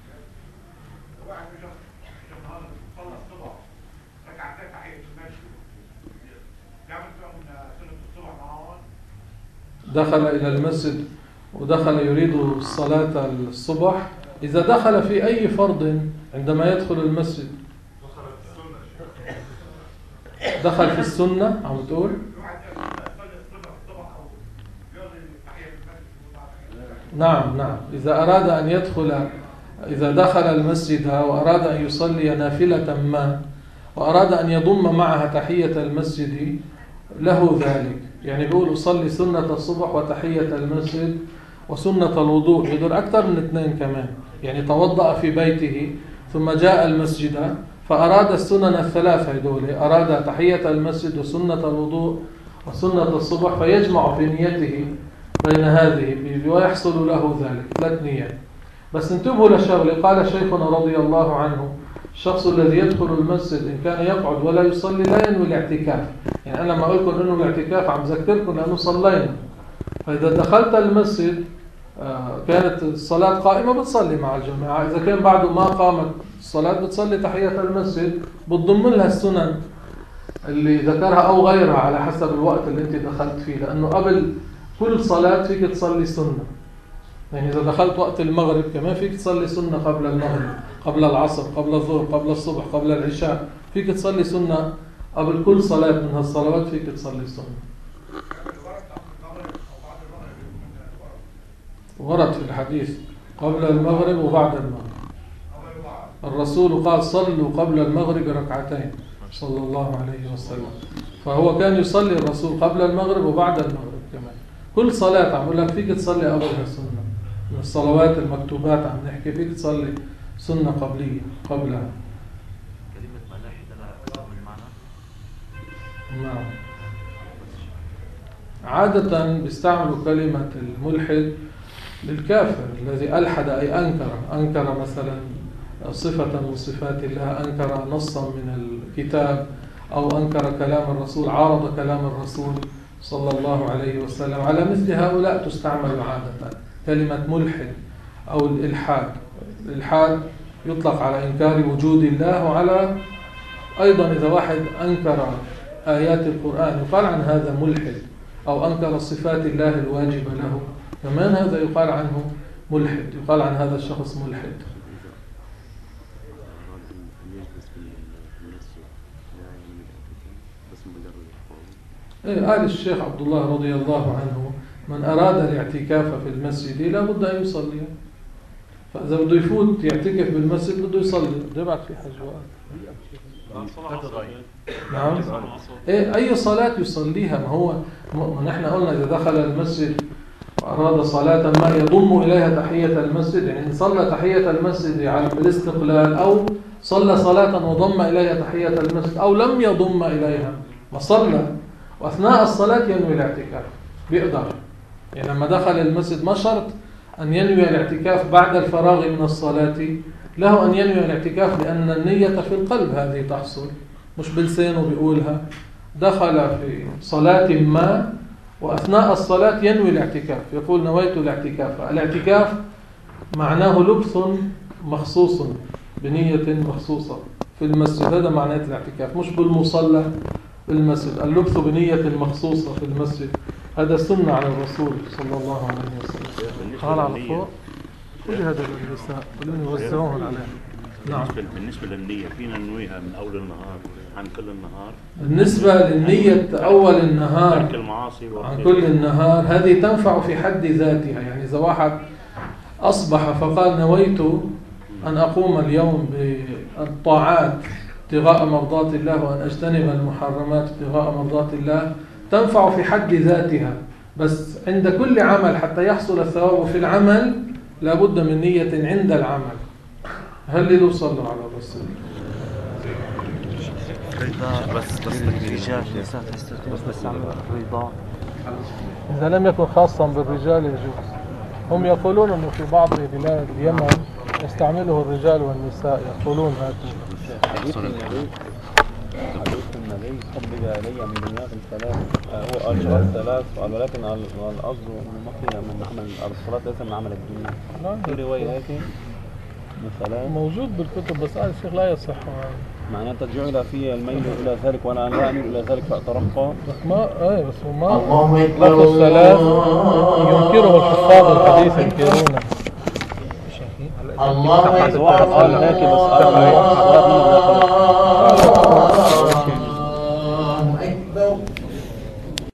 دخل إلى المسجد ودخل يريد الصلاة الصبح، إذا دخل في أي فرض عندما يدخل المسجد دخل في السنة، عم تقول؟ نعم نعم. إذا أراد أن يدخل، إذا دخل المسجد وأراد أن يصلي نافلة ما وأراد أن يضم معها تحية المسجد له ذلك. يعني بيقول أصلي سنة الصبح وتحية المسجد وسنة الوضوء، يدور أكثر من اثنين كمان. يعني توضأ في بيته ثم جاء المسجد فأراد السنن الثلاثة هدول، أراد تحية المسجد وسنة الوضوء وسنة الصبح، فيجمع في نيته بين هذه ويحصل له ذلك، ثلاث نيات. بس انتبهوا للشغله، قال شيخنا رضي الله عنه: الشخص الذي يدخل المسجد إن كان يقعد ولا يصلي لا ينوي الاعتكاف. يعني أنا لما أقول لكم إنه الاعتكاف عم ذكركم لأنه صلينا. فإذا دخلت المسجد كانت الصلاة قائمة بتصلي مع الجماعة، إذا كان بعده ما قامت الصلاة بتصلي تحية المسجد، بتضم لها السنن اللي ذكرها أو غيرها على حسب الوقت اللي أنت دخلت فيه، لأنه قبل كل صلاة فيك تصلي سنة. يعني إذا دخلت وقت المغرب كمان فيك تصلي سنة قبل المغرب، قبل العصر، قبل الظهر، قبل الصبح، قبل العشاء، فيك تصلي سنة قبل كل صلاة من هالصلوات، فيك تصلي سنة. ورد في الحديث قبل المغرب وبعد المغرب. الرسول قال: صلوا قبل المغرب ركعتين. صلى الله عليه وسلم. فهو كان يصلي الرسول قبل المغرب وبعد المغرب كمان. كل صلاة عم بقول لك فيك تصلي قبلها سنة من الصلوات المكتوبات، عم نحكي فيك تصلي سنة قبلية قبلها. كلمة ملاحدة لها أكثر من معنى؟ نعم. عادة بيستعملوا كلمة الملحد للكافر الذي ألحد أي أنكر، أنكر مثلا صفة من صفات الله، أنكر نصا من الكتاب، أو أنكر كلام الرسول، عارض كلام الرسول صلى الله عليه وسلم. على مثل هؤلاء تستعمل عادة كلمة ملحد أو الإلحاد. الإلحاد يطلق على إنكار وجود الله، وعلى أيضا إذا واحد أنكر آيات القرآن يقال عن هذا ملحد، أو أنكر صفات الله الواجبة له كمان هذا يقال عنه ملحد، يقال عن هذا الشخص ملحد. إيه، قال الشيخ عبد الله رضي الله عنه: من أراد الاعتكاف في المسجد لا بد أن يصلي. فإذا بده يفوت يعتكف بالمسجد بده يصلي. بده يبعث في حجوات. نعم. إيه، أي صلاة يصليها. ما هو ما نحن قلنا إذا دخل المسجد وأراد صلاة ما يضم إليها تحية المسجد، يعني إن صلى تحية المسجد يعني بالاستقلال، أو صلى صلاة وضم إليها تحية المسجد، أو لم يضم إليها وصلى وأثناء الصلاة ينوي الاعتكاف بيقدر. يعني لما دخل المسجد ما شرط أن ينوي الاعتكاف بعد الفراغ من الصلاة، له أن ينوي الاعتكاف لأن النية في القلب هذه تحصل، مش بلسانه بيقولها. دخل في صلاة ما وأثناء الصلاة ينوي الاعتكاف، يقول نويت الاعتكاف. الاعتكاف معناه لبث مخصوص بنية مخصوصة في المسجد، هذا معناه الاعتكاف، مش بالمصلى بالمسجد. اللبث بنية مخصوصة في المسجد هذا سنة على الرسول صلى الله عليه وسلم. قال على فوق كل هذا النساء بدون يوزعوهم عليه. نعم. بالنسبة للنية فينا ننويها من أول النهار عن كل النهار. بالنسبة للنية أول النهار عن كل النهار هذه تنفع في حد ذاتها. يعني إذا واحد أصبح فقال نويت أن أقوم اليوم بالطاعات ابتغاء مرضات الله وأن أجتنب المحرمات ابتغاء مرضات الله، تنفع في حد ذاتها. بس عند كل عمل حتى يحصل الثواب في العمل لابد من نية عند العمل. هل لو صلوا على الرسول. رضا بس بس الرجال نساء بس بستعمل رضا إذا لم يكن خاصا بالرجال يجوز. هم يقولون أنه في بعض بلاد اليمن يستعمله الرجال والنساء، يقولون هكذا. حديث النبي حديث النبي حبب إلي من دنياكم ثلاث، هو قال شرط ثلاث، قال ولكن القصد من مقي من عمل الصلاة ليس من عمل الدنيا. في رواية هيك من ثلاث موجود بالكتب بس قال الشيخ لا يصح. معناه أنت جعل في الميل إلى ذلك وأنا لا أميل إلى ذلك فأترقى. بس ما إيه بس ما لفظ الثلاث ينكره الحفاظ الحديث ينكرونه. الله واحد قال هيك بس قال